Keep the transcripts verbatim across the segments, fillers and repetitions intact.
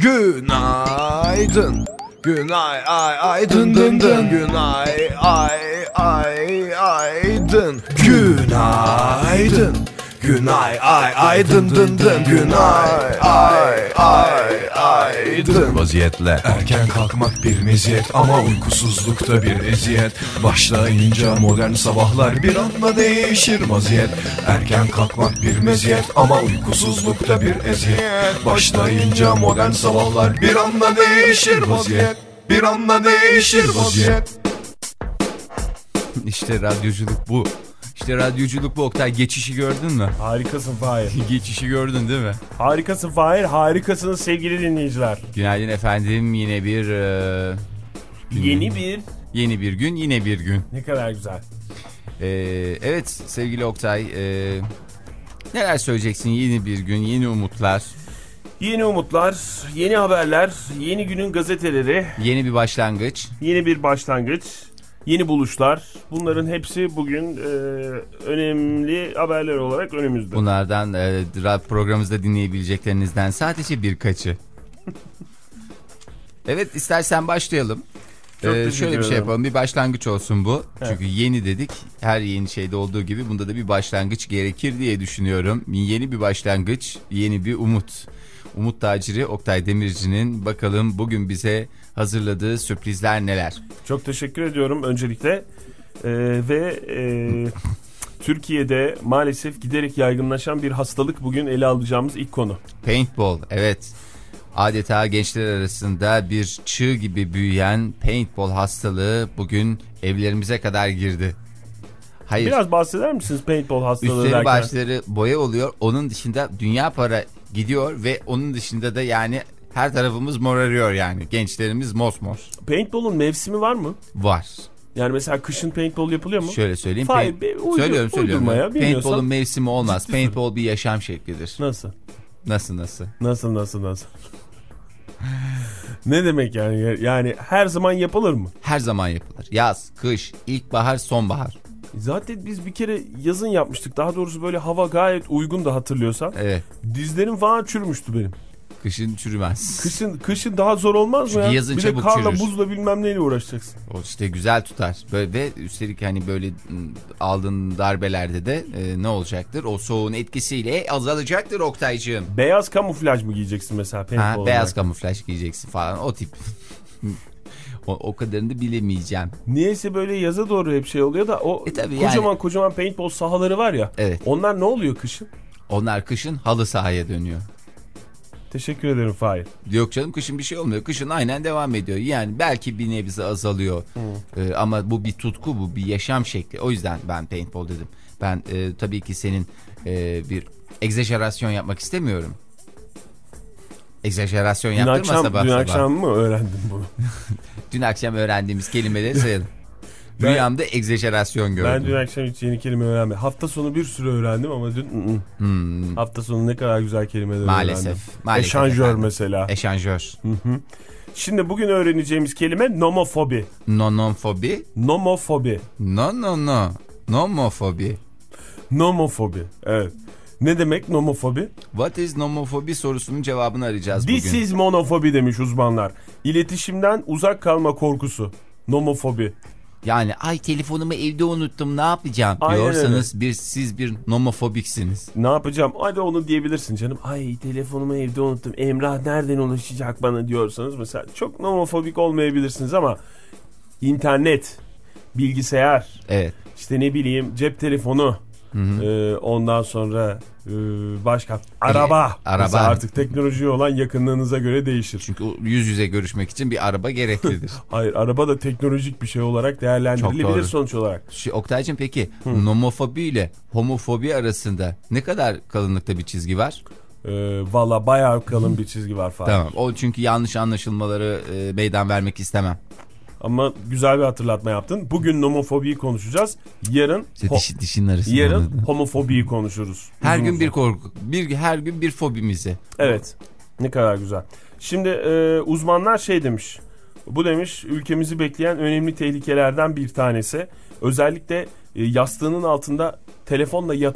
Günaydın. Günay ay ay dın dın dın. Günay ay ay ay dın. Günaydın. Günay ay ay dın dın dın. Günay ay ay ay dın. Vaziyetle erken kalkmak bir meziyet ama uykusuzlukta bir eziyet. Başlayınca modern sabahlar bir anda değişir vaziyet. Erken kalkmak bir meziyet ama uykusuzlukta bir eziyet. Başlayınca modern sabahlar bir anda değişir vaziyet. Bir anda değişir vaziyet. İşte radyoculuk bu. İşte radyoculuk bu Oktay. Geçişi gördün mü? Harikasın Fahir. Geçişi gördün değil mi? Harikasın Fahir. Harikasınız sevgili dinleyiciler. Günaydın efendim. Yine bir... E, yeni bir... Yeni bir gün, yine bir gün. Ne kadar güzel. E, evet sevgili Oktay. E, neler söyleyeceksin? Yeni bir gün, yeni umutlar. Yeni umutlar, yeni haberler, yeni günün gazeteleri. Yeni bir başlangıç. Yeni bir başlangıç. Yeni buluşlar. Bunların hepsi bugün e, önemli haberler olarak önümüzde. Bunlardan e, programımızda dinleyebileceklerinizden sadece birkaçı. Evet, istersen başlayalım. Ee, şöyle bir şey yapalım. Bir başlangıç olsun bu. Evet. Çünkü yeni dedik. Her yeni şeyde olduğu gibi bunda da bir başlangıç gerekir diye düşünüyorum. Yeni bir başlangıç, yeni bir umut. Umut taciri Oktay Demirci'nin bakalım bugün bize hazırladığı sürprizler neler? Çok teşekkür ediyorum öncelikle. Ee, ve e, Türkiye'de maalesef giderek yaygınlaşan bir hastalık bugün ele alacağımız ilk konu. Paintball, evet. Adeta gençler arasında bir çığ gibi büyüyen paintball hastalığı bugün evlerimize kadar girdi. Hayır. Biraz bahseder misiniz paintball hastalığı Üstleri derken? başları boya oluyor. Onun dışında dünya para gidiyor ve onun dışında da yani her tarafımız morarıyor yani. Gençlerimiz mosmor. Paintball'un mevsimi var mı? Var. Yani mesela kışın paintball yapılıyor mu? Şöyle söyleyeyim. Hayır, be, uydur, söylüyorum söylüyorum. Ya, paintball'un mevsimi olmaz. Paintball bir yaşam şeklidir. Nasıl? Nasıl nasıl? Nasıl nasıl nasıl? Ne demek yani? Yani her zaman yapılır mı? Her zaman yapılır. Yaz, kış, ilkbahar, sonbahar. Zaten biz bir kere yazın yapmıştık. Daha doğrusu böyle hava gayet uygun da hatırlıyorsan. Evet. Dizlerim falan çürümüştü benim. Kışın çürümez. Kışın kışın daha zor olmaz çünkü mı ya? Yazın bir çabuk de karla çürür. buzla bilmem neyle uğraşacaksın. O işte güzel tutar. Böyle ve üstelik hani böyle aldığın darbelerde de e, ne olacaktır? O soğuğun etkisiyle azalacaktır Oktaycığım. Beyaz kamuflaj mı giyeceksin mesela? Ha, beyaz kamuflaj giyeceksin falan o tip. o, o kadarını da bilemeyeceğim. Niyeyse böyle yaza doğru hep şey oluyor da o e kocaman yani. kocaman paintball sahaları var ya. Evet. Onlar ne oluyor kışın? Onlar kışın halı sahaya dönüyor. Teşekkür ederim Fahir. Yok canım, kışın bir şey olmuyor. Kışın aynen devam ediyor. Yani belki bir nebze azalıyor. Ee, ama bu bir tutku, bu bir yaşam şekli. O yüzden ben paintball dedim. Ben e, tabii ki senin e, bir egzajerasyon yapmak istemiyorum. Egzajerasyon dün yaptırma akşam, sabah dün sabah. akşam mı öğrendin bunu? Dün akşam öğrendiğimiz kelimeleri sayalım. Ben, Rüyamda egzajerasyon gördüm. Ben dün akşam hiç yeni kelime öğrenmedim. Hafta sonu bir sürü öğrendim ama dün hmm. hafta sonu ne kadar güzel kelimeler maalesef, öğrendim. Maalesef. Eşanjör efendim. mesela. Eşanjör. Hı hı. Şimdi bugün öğreneceğimiz kelime nomofobi. Nonofobi. Nomofobi. No no no. Nomofobi. Nomofobi. Evet. Ne demek nomofobi? What is nomofobi sorusunun cevabını arayacağız bugün. This is monofobi demiş uzmanlar. İletişimden uzak kalma korkusu. Nomofobi. Yani ay telefonumu evde unuttum ne yapacağım aynen diyorsanız öyle. bir siz bir nomofobiksiniz. Ne yapacağım? Hadi onu diyebilirsin canım. Ay telefonumu evde unuttum. Emrah nereden ulaşacak bana diyorsanız mesela çok nomofobik olmayabilirsiniz ama internet, bilgisayar, evet. işte ne bileyim cep telefonu, hı hı. E, ondan sonra e, başka araba. E, araba artık teknolojiye olan yakınlığınıza göre değişir. Çünkü yüz yüze görüşmek için bir araba gereklidir. Hayır, araba da teknolojik bir şey olarak değerlendirilebilir sonuç olarak. Şu, Oktaycığım peki Hı. nomofobi ile homofobi arasında ne kadar kalınlıkta bir çizgi var? Ee, Valla bayağı kalın bir çizgi var falan. Tamam, o çünkü yanlış anlaşılmaları e, meydan vermek istemem. Ama güzel bir hatırlatma yaptın. Bugün nomofobiyi konuşacağız. Yarın işte diş, dişin arasında. Yarın homofobiyi konuşuruz. Her gün bir korku, bir her gün bir fobimizi. Evet. Ne kadar güzel. Şimdi e, uzmanlar şey demiş. Bu demiş ülkemizi bekleyen önemli tehlikelerden bir tanesi. Özellikle e, yastığının altında telefonla yatan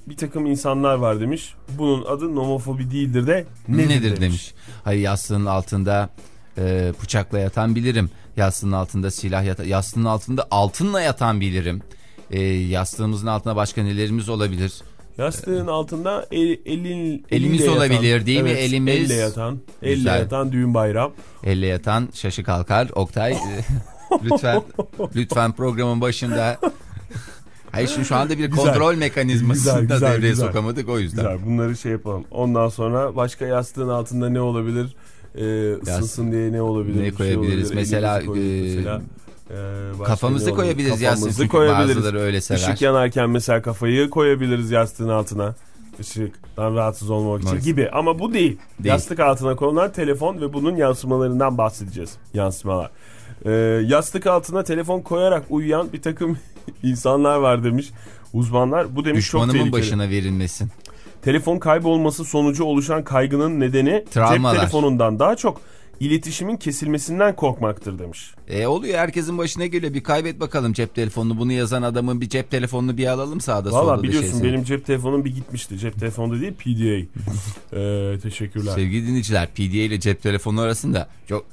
bir takım insanlar var demiş. Bunun adı nomofobi değildir de nedir, nedir demiş. demiş. Hayır, yastığın altında e, bıçakla yatan bilirim. Yastığın altında silah yatan, yastığın altında altınla yatan bilirim. E, yastığımızın altında başka nelerimiz olabilir? Yastığın altında el, elin, elimiz elle olabilir yatan, değil mi? evet, Elimiz. Elle yatan, elle Güzel. yatan düğün bayram. Elle yatan şaşı kalkar. Oktay lütfen lütfen programın başında. Hayır, şimdi şu anda bir Güzel. kontrol mekanizmasını Güzel, da güzel, devreye güzel. sokamadık o yüzden. Güzel, bunları şey yapalım. Ondan sonra başka yastığın altında ne olabilir? Ee, ısınsın diye ne olabilir? Ne Bir şey koyabiliriz? olabilir. Mesela, Elimizi koyuyoruz e, mesela. Ee, başka Kafamızı ne olabilir? koyabiliriz yastığın, Kafamızı çünkü koyabiliriz. bazıları öyle sever. Işık yanarken mesela kafayı koyabiliriz yastığın altına. Işıktan rahatsız olmamak için Maalesef. gibi. Ama bu değil. Değil. Yastık altına konulan telefon ve bunun yansımalarından bahsedeceğiz. Yansımalar. Ee, yastık altına telefon koyarak uyuyan bir takım insanlar var demiş uzmanlar. Bu demiş çok Düşmanımın tehlikeli. başına verilmesin. Telefon kaybolması sonucu oluşan kaygının nedeni Travmalar. cep telefonundan daha çok iletişimin kesilmesinden korkmaktır demiş. E oluyor, herkesin başına geliyor. Bir kaybet bakalım cep telefonunu. Bunu yazan adamın bir cep telefonunu bir alalım sağda solda. Valla da biliyorsun şey benim cep telefonum bir gitmişti. Cep telefonu değil P D A. ee, teşekkürler. Sevgili dinleyiciler, P D A ile cep telefonu arasında çok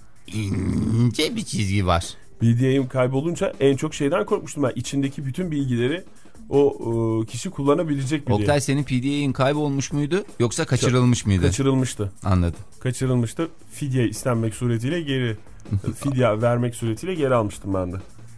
ince bir çizgi var. P D A'im kaybolunca en çok şeyden korkmuştum ben. İçindeki bütün bilgileri o e, kişi kullanabilecek mi diye. Oktay, senin P D A'in kaybolmuş muydu yoksa kaçırılmış mıydı? Kaçırılmıştı. Anladım. Kaçırılmıştı. Fidye istenmek suretiyle geri fidye vermek suretiyle geri almıştım ben de.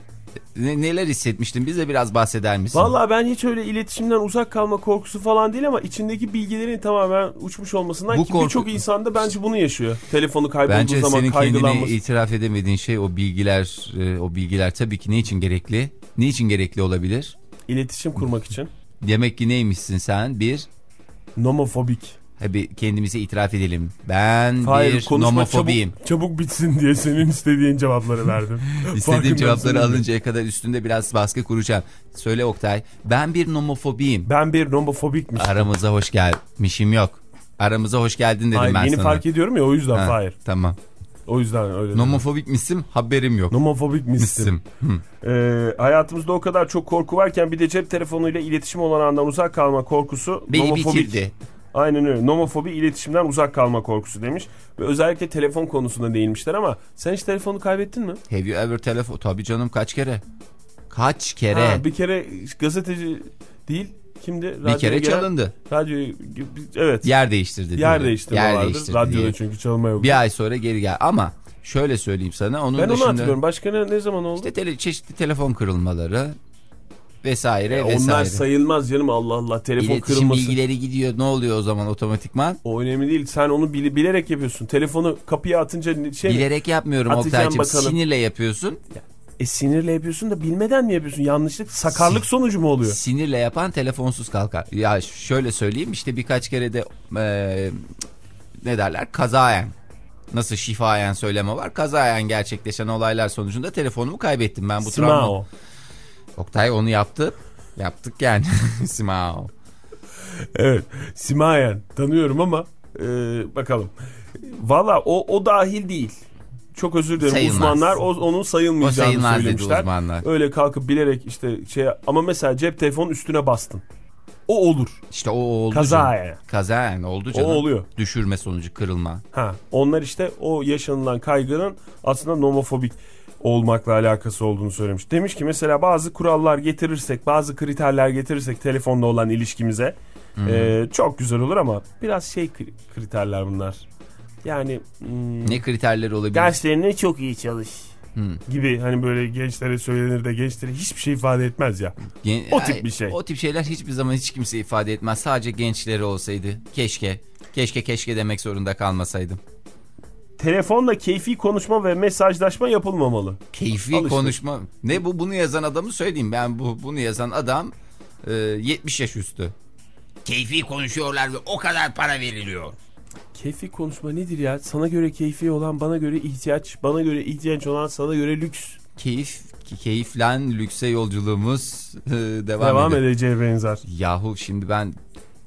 Ne, neler hissetmiştin? Bize biraz bahseder misin? Vallahi ben hiç öyle iletişimden uzak kalma korkusu falan değil ama içindeki bilgilerin tamamen uçmuş olmasından Bu ki korku- birçok insan da bence bunu yaşıyor. Telefonu kaybolduğu Bence zaman senin kendine kaygılanması. itiraf edemediğin şey o bilgiler. e, O bilgiler tabii ki ne için gerekli? Ne için gerekli olabilir? İletişim kurmak için. Demek ki neymişsin sen? Bir, Nomofobik. hadi kendimize itiraf edelim. Ben Hayır, bir konuşma nomofobiyim. çabuk, çabuk bitsin diye senin istediğin cevapları verdim. İstediğim Farkındasın cevapları değil mi? alıncaya kadar üstünde biraz baskı kuracağım. Söyle Oktay. Ben bir nomofobiyim. Ben bir nomofobikmişim. Aramıza hoş gelmişim yok. Aramıza hoş geldin dedim Hayır, ben yeni sana. fark ediyorum ya o yüzden Ha, hayır. Tamam. O yüzden öyle dedim. Nomofobik misin? Haberim yok. Nomofobik misin? Misim. Hı. Ee, hayatımızda o kadar çok korku varken bir de cep telefonuyla iletişim olan andan uzak kalma korkusu Beni nomofobik. bitirdi. Aynen öyle. Nomofobi iletişimden uzak kalma korkusu demiş. Ve özellikle telefon konusunda değinmişler ama sen hiç telefonu kaybettin mi? Have you ever telefon? Tabii canım, kaç kere? Kaç kere? Ha, bir kere gazeteci değil. Kimdi? bir Radyoya kere gelen- çalındı. Radyo, evet. Yer değiştirdi. Yer diyor. değiştirme Yer vardır. değiştirdi Radyoda diyor. çünkü çalma yok. Bir ay sonra geri gel. Ama şöyle söyleyeyim sana. Onun Ben onu dışında, hatırlıyorum. Başka ne, ne zaman oldu? İşte tele, çeşitli telefon kırılmaları vesaire Ya vesaire. onlar sayılmaz canım, Allah Allah. Telefon İletişim kırılması. bilgileri gidiyor. Ne oluyor o zaman otomatikman? O önemli değil. Sen onu bile, bilerek yapıyorsun. Telefonu kapıya atınca şey mi? Bilerek yapmıyorum Atacağım Oktay'cığım. bakalım. Sinirle yapıyorsun. E sinirle yapıyorsun da bilmeden mi yapıyorsun? Yanlışlık, sakarlık sonucu mu oluyor? Sinirle yapan telefonsuz kalkar. Ya şöyle söyleyeyim, işte birkaç kere de e, ne derler, kazayen, nasıl şifayen söyleme var, kazayen gerçekleşen olaylar sonucunda telefonumu kaybettim ben bu travma. Simao. Oktay onu yaptı. Yaptık yani. Simao. Evet. Simayen. Tanıyorum ama e, bakalım. Valla o, o dahil değil. Çok özür dilerim. Sayılmaz. Uzmanlar o, onun O sayılmayacağını sayılmaz dedi söylemişler. uzmanlar. Öyle kalkıp bilerek işte şey, ama mesela cep telefonun üstüne bastın. O olur. İşte o oldu. Kazayen. Canım. Kazayen oldu canım. O oluyor. Düşürme sonucu, kırılma. Ha, onlar işte o yaşanılan kaygının aslında nomofobik olmakla alakası olduğunu söylemiş. Demiş ki mesela bazı kurallar getirirsek, bazı kriterler getirirsek telefonla olan ilişkimize e, çok güzel olur ama biraz şey kriterler bunlar. Yani hmm, Ne kriterleri olabilir? derslerine çok iyi çalış Hmm. gibi, hani böyle gençlere söylenir de gençlere hiçbir şey ifade etmez ya. Gen- O tip Ay, bir şey. O tip şeyler hiçbir zaman hiç kimse ifade etmez. Sadece gençleri olsaydı. Keşke. Keşke keşke demek zorunda kalmasaydım. Telefonla keyfi konuşma ve mesajlaşma yapılmamalı. Keyfi Al işte. konuşma. Ne bu? Bunu yazan adamı söyleyeyim. Ben bu bunu yazan adam e, yetmiş yaş üstü. Keyfi konuşuyorlar ve o kadar para veriliyor. Keyfi konuşma nedir ya? Sana göre keyfi olan bana göre ihtiyaç, bana göre ihtiyaç olan sana göre lüks. Keyif, keyiflen lükse yolculuğumuz e, devam, Devam ediyor. edeceğe benzer. Yahu şimdi ben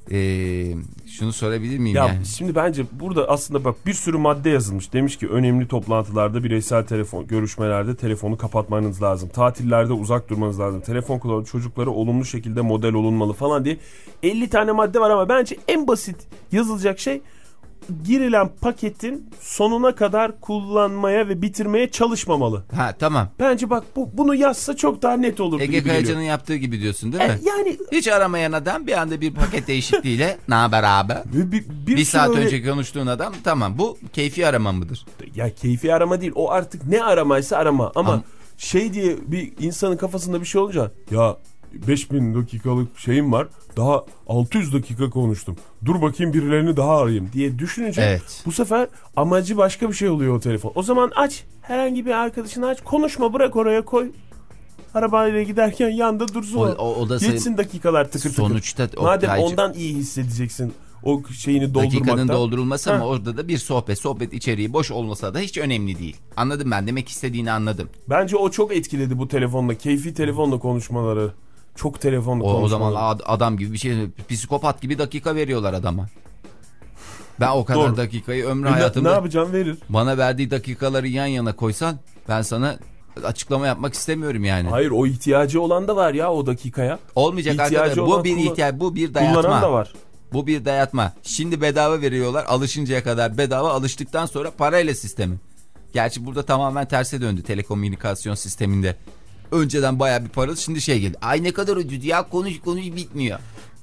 Ee, şunu sorabilir miyim Ya yani? şimdi bence burada aslında bak bir sürü madde yazılmış. Demiş ki önemli toplantılarda, bireysel telefon görüşmelerde telefonu kapatmanız lazım. Tatillerde uzak durmanız lazım. Telefon kullanan çocuklara olumlu şekilde model olunmalı falan diye elli tane madde var ama bence en basit yazılacak şey girilen paketin sonuna kadar kullanmaya ve bitirmeye çalışmamalı. Ha tamam. Bence bak bu bunu yazsa çok daha net olur. Ege Kayacan'ın yaptığı gibi diyorsun değil mi? E, yani hiç aramayan adam bir anda bir paket değişikliğiyle ne haber abi? bir, bir, bir, Bir saat öyle... önce konuştuğun adam tamam bu keyfi arama mıdır? Ya keyfi arama değil o artık ne aramaysa arama ama Am şey diye bir insanın kafasında bir şey olunca ya beş bin dakikalık şeyim var daha altı yüz dakika konuştum dur bakayım birilerini daha arayayım diye düşününce evet. Bu sefer amacı başka bir şey oluyor o telefon. O zaman aç herhangi bir arkadaşını aç konuşma bırak oraya koy. Arabayla giderken yanda dursun o. O, o, o da Geçsin dakikalar tıkır sonuçta tıkır. Madem Oktaycı, ondan iyi hissedeceksin o şeyini doldurmaktan. Dakikanın doldurulması ha. Ama orada da bir sohbet. Sohbet içeriği boş olmasa da hiç önemli değil. Anladım ben demek istediğini anladım. Bence o çok etkiledi bu telefonla. Keyfi telefonla konuşmaları. Çok telefonla o, konuşmaları. O zaman adam gibi bir şey psikopat gibi dakika veriyorlar adama. Ben o kadar Doğru. dakikayı ömrü ne, hayatımda. Ne yapacağım verir. Bana verdiği dakikaları yan yana koysan ben sana açıklama yapmak istemiyorum yani. Hayır o ihtiyacı olan da var ya o dakikaya. Olmayacak arkadaşlar. Bu bir ihtiyaç, bu bir dayatma. Kullanan da var. Bu bir dayatma. Şimdi bedava veriyorlar. Alışıncaya kadar bedava, alıştıktan sonra parayla sistemi. Gerçi burada tamamen terse döndü telekomünikasyon sisteminde. Önceden bayağı bir paralı, şimdi şey geldi. Ay ne kadar ucuz ya, konuş konuş bitmiyor.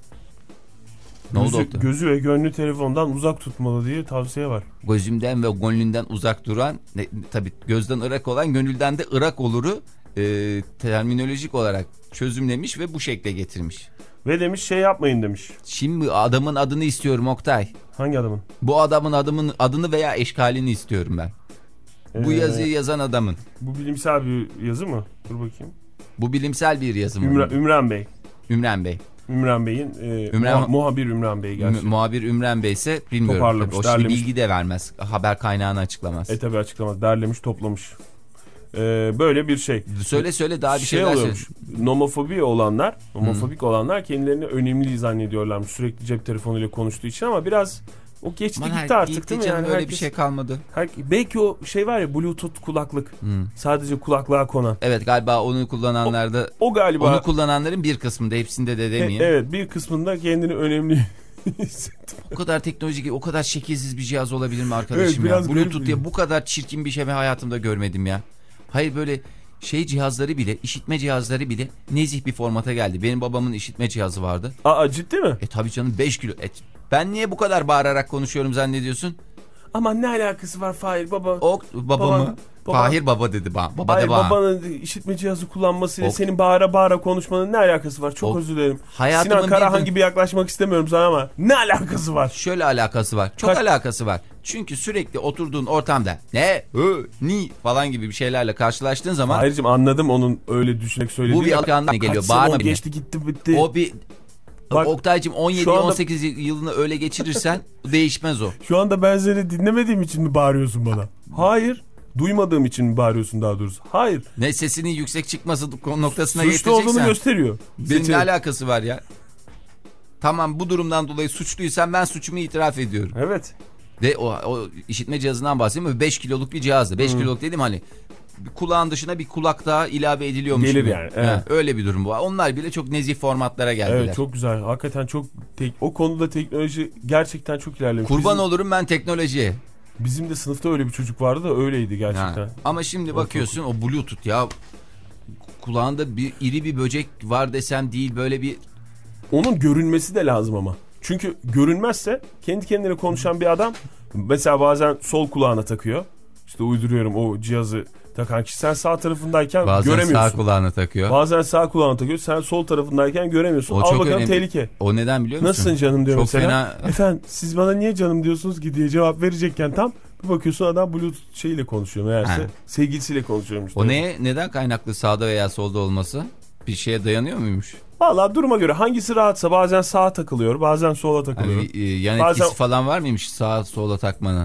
Ne Gözü, oldu? gözü ve gönlü telefondan uzak tutmalı diye tavsiye var. Gözümden ve gönlünden uzak duran, ne, tabii gözden ırak olan gönülden de ırak oluru e, terminolojik olarak çözümlemiş ve bu şekle getirmiş. Ve demiş şey yapmayın demiş. Şimdi adamın adını istiyorum Oktay. Hangi adamın? Bu adamın adımın adını veya eşkalini istiyorum ben. Ee, bu yazıyı yazan adamın. Bu bilimsel bir yazı mı? Dur bakayım. Bu bilimsel bir yazı mı? Ümran, Ümran Bey. Ümran Bey. Ümran Bey'in e, Ümran, muha, muhabir Ümran Bey gerçekten. Muhabir Ümran Bey ise bilmiyorum. Toparlamış, o şimdi bilgi de vermez. Haber kaynağını açıklamaz. E tabi açıklamaz. Derlemiş, toplamış. Ee, böyle bir şey. Söyle söyle daha bir şey şeyler oluyormuş. Nomofobi olanlar, nomofobik hmm. olanlar kendilerini önemli zannediyorlarmış sürekli cep telefonuyla konuştuğu için ama biraz o geçti Man, gitti artık gitti değil mi? Yani öyle herkes, bir şey kalmadı. Her, belki o şey var ya Bluetooth kulaklık. Hmm. Sadece kulaklığa konan. Evet galiba onu kullananlar da. O, o galiba. Onu kullananların bir kısmında, hepsinde de demeyeyim. E, evet bir kısmında kendini önemli o kadar teknolojik, o kadar şekilsiz bir cihaz olabilir mi arkadaşım evet, ya? Bluetooth diye bu kadar çirkin bir şey ben hayatımda görmedim ya. Hayır böyle şey cihazları bile, işitme cihazları bile nezih bir formata geldi. Benim babamın işitme cihazı vardı. Aa ciddi mi? E tabii canım beş kilo. E, ben niye bu kadar bağırarak konuşuyorum zannediyorsun? Ama ne alakası var Fahir baba? O baba, baba mı? Baba. Fahir baba dedi bana. Baba Hayır, de bana. Babanın işitme cihazı kullanmasıyla ok. Senin bağıra bağıra konuşmanın ne alakası var? Çok ok. özür dilerim. Hayatımın Sinan Karahan gibi yaklaşmak istemiyorum sana ama ne alakası var? Şöyle alakası var. Çok Kaç... alakası var. Çünkü sürekli oturduğun ortamda ne, hı, ni falan gibi bir şeylerle karşılaştığın zaman. Hayırcığım anladım onun öyle düşünerek söylediğini. Bu bir alışkanlık geliyor. Bağırma bile. Geçti gitti bitti. O bir... Bak, Oktay'cığım on yedi on sekiz anda... yılını öyle geçirirsen değişmez o. Şu anda ben seni dinlemediğim için mi bağırıyorsun bana? Hayır. Duymadığım için mi bağırıyorsun daha doğrusu? Hayır. Ne sesinin yüksek çıkması noktasına suçlu getireceksen. Suçlu olduğunu gösteriyor. Benim ne alakası var ya? Tamam bu durumdan dolayı suçluysan ben suçumu itiraf ediyorum. Evet. Ve o, o işitme cihazından bahsediyorum. beş kiloluk bir cihazdı. beş hmm. kiloluk dedim hani. Kulağın dışına bir kulak daha ilave ediliyormuş Gelir gibi. yani. Evet. Ha, öyle bir durum bu. Onlar bile çok nezih formatlara geldiler. Evet çok güzel. Hakikaten çok tek... o konuda teknoloji gerçekten çok ilerlemiş. Kurban Bizim... olurum ben teknolojiye. Bizim de sınıfta öyle bir çocuk vardı da öyleydi gerçekten. Ha. Ama şimdi bakıyorsun o Bluetooth ya kulağında bir iri bir böcek var desem değil böyle bir. Onun görünmesi de lazım ama. Çünkü görünmezse kendi kendine konuşan bir adam mesela bazen sol kulağına takıyor. İşte uyduruyorum o cihazı takan kişi sen sağ tarafındayken bazen göremiyorsun. Bazen sağ kulağına takıyor. Bazen sağ kulağına takıyor. Sen sol tarafındayken göremiyorsun. O Al bakalım önemli. Tehlike. O neden biliyor musun? Nasılsın canım diyor çok mesela. Fena... Efendim siz bana niye canım diyorsunuz ki diye cevap verecekken tam bir bakıyorsun adam Bluetooth şeyiyle konuşuyor meğerse. Ha. Sevgilisiyle konuşuyormuş. O neye, neden kaynaklı sağda veya solda olması? Bir şeye dayanıyor muymuş? Valla duruma göre hangisi rahatsa bazen sağa takılıyor bazen sola takılıyor. Yani, yan bazen... etkisi falan var mıymış sağa sola takmanın?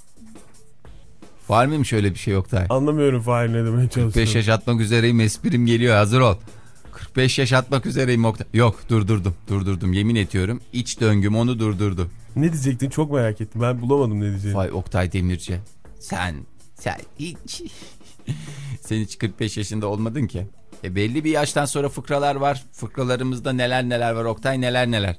Var mıymış öyle bir şey Oktay? Anlamıyorum Fahir ne demeye çalışıyorum. kırk beş yaş atmak üzereyim esprim geliyor hazır ol. kırk kırk beş yaş atmak üzereyim Oktay. Yok durdurdum durdurdum yemin ediyorum. İç döngüm onu durdurdu. Ne diyecektin çok merak ettim. Ben bulamadım ne diyeceğini. Vay Oktay Demirci. Sen sen hiç sen hiç kırk beş yaşında olmadın ki. E belli bir yaştan sonra fıkralar var. Fıkralarımızda neler neler var Oktay neler neler.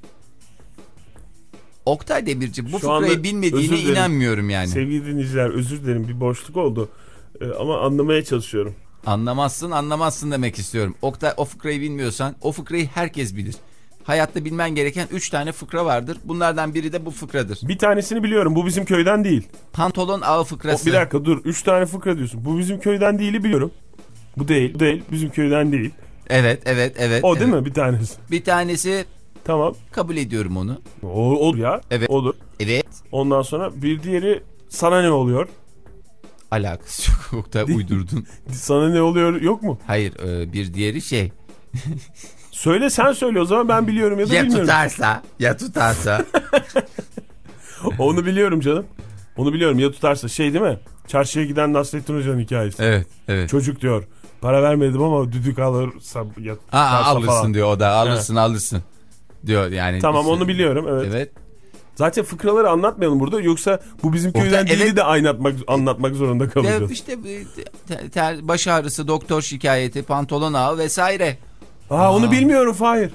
Oktay Demirci bu Şu fıkrayı anda bilmediğine özür dilerim. inanmıyorum yani. Sevgili dinleyiciler özür dilerim bir boşluk oldu. Ee, ama anlamaya çalışıyorum. Anlamazsın anlamazsın demek istiyorum. Oktay o fıkrayı bilmiyorsan o fıkrayı herkes bilir. Hayatta bilmen gereken üç tane fıkra vardır. Bunlardan biri de bu fıkradır. Bir tanesini biliyorum. Bu bizim köyden değil. Pantolon ağı fıkrası. O, bir dakika dur. Üç tane fıkra diyorsun. Bu bizim köyden değili biliyorum. Bu değil. Bu değil. Bizim köyden değil. Evet evet evet. O evet. değil mi bir tanesi? Bir tanesi Tamam. kabul ediyorum onu. O, olur ya. Evet. Olur. Evet. Ondan sonra bir diğeri sana ne oluyor? Alakası yok. Oktay uydurdun. Sana ne oluyor yok mu? Hayır e, bir diğeri şey. Söyle sen söyle o zaman ben biliyorum ya da Ya bilmiyorum. tutarsa ya tutarsa. Onu biliyorum canım. Onu biliyorum ya tutarsa şey değil mi? Çarşıya giden Nasrettin Hoca'nın hikayesi. Evet evet. Çocuk diyor para vermedim ama düdük alırsa ya, Aa, alırsın falan. diyor o da alırsın alırsın diyor yani. Tamam Bir- onu biliyorum evet. Evet. Zaten fıkraları anlatmayalım burada yoksa bu bizim Oktay, köyden değili evet. de anlatmak, anlatmak zorunda Ya kalacağız. işte ter, ter, baş ağrısı, doktor şikayeti, pantolon ağı vesaire. Aa, onu bilmiyorum Fahir.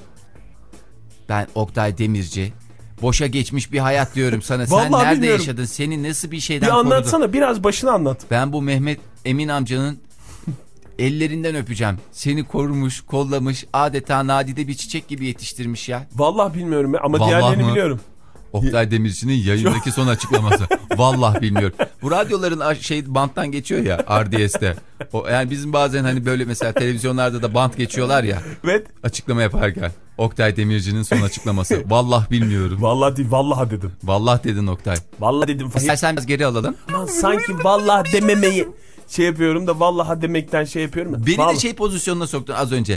Ben Oktay Demirci. Boşa geçmiş bir hayat diyorum sana. Sen Vallahi nerede bilmiyorum. yaşadın? Seni nasıl bir şeyden Bir korudu? anlatsana biraz başını anlat. Ben bu Mehmet Emin amcanın ellerinden öpeceğim. Seni korumuş, kollamış, adeta nadide bir çiçek gibi yetiştirmiş ya. Vallahi bilmiyorum ama Vallahi diğerlerini mı? biliyorum. Oktay Demirci'nin yayındaki son açıklaması. Vallahi bilmiyorum. Bu radyoların şey banttan geçiyor ya R D S'te. O yani bizim bazen hani böyle mesela televizyonlarda da bant geçiyorlar ya. Evet. Açıklama yaparken. Oktay Demirci'nin son açıklaması. Vallahi bilmiyorum. Vallahi değil vallahi dedim. Vallahi dedin Oktay. Vallahi dedim Fahir. İstersen biraz geri alalım. Aman sanki vallahi dememeyi şey yapıyorum da vallahi demekten şey yapıyorum da. Beni Vallahi. de şey pozisyonuna soktun az önce.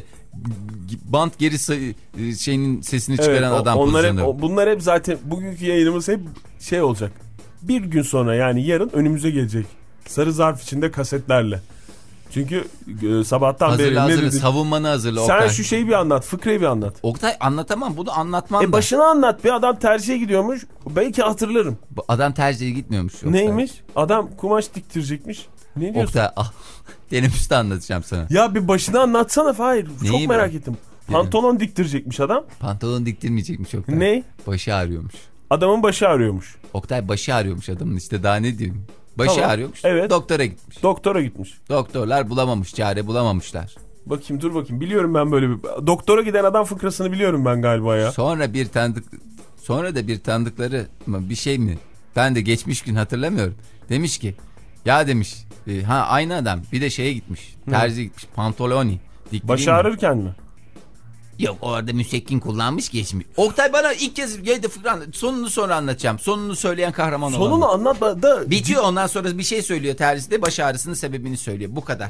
Bant geri say- şeyinin sesini çıkaran Evet, o- adam onlar hep, pozisyonu. o- bunlar hep zaten bugünkü yayınımız hep şey olacak. Bir gün sonra yani yarın önümüze gelecek. Sarı zarf içinde kasetlerle. Çünkü e, sabahtan Hazırla beri ne hazırla dedin? savunmanı hazırla Sen Oktay. şu şeyi bir anlat. Fıkrayı bir anlat. Oktay anlatamam bunu anlatmam E da. başını anlat. Bir adam terziye gidiyormuş. Belki hatırlarım. Bu adam tercihe gitmiyormuş. Oktay. Neymiş? Adam kumaş diktirecekmiş. Ne diyorsun? Oktay ah, teneffüste anlatacağım sana. Ya bir başını anlatsana Fahir. Çok Neyi merak bu? ettim. Pantolon diktirecekmiş adam. Pantolon diktirmeyecekmiş Oktay. Ne? Başı ağrıyormuş. Adamın başı ağrıyormuş. Oktay başı ağrıyormuş adamın işte daha ne diyeyim. Başı Tamam, ağrıyormuş. evet. Doktora gitmiş. Doktora gitmiş. Doktorlar bulamamış, çare bulamamışlar. Bakayım dur bakayım. Biliyorum ben böyle bir... Doktora giden adam fıkrasını biliyorum ben galiba ya. Sonra bir tanıdık sonra da bir tanıdıkları mı bir şey mi? Ben de geçmiş gün hatırlamıyorum. Demiş ki ya demiş e, ha aynı adam bir de şeye gitmiş. Terzi gitmiş. Pantoloni. Diktireyim Başı mi? ağrırken mi? Yok orada müsekkin kullanmış geçmiş. Oktay bana ilk kez yayında fıkra anlat. Sonunu sonra anlatacağım. Sonunu söyleyen kahraman olan. Sonunu anlatma da... Bitiyor ondan sonra bir şey söylüyor terzi de baş ağrısının sebebini söylüyor. Bu kadar.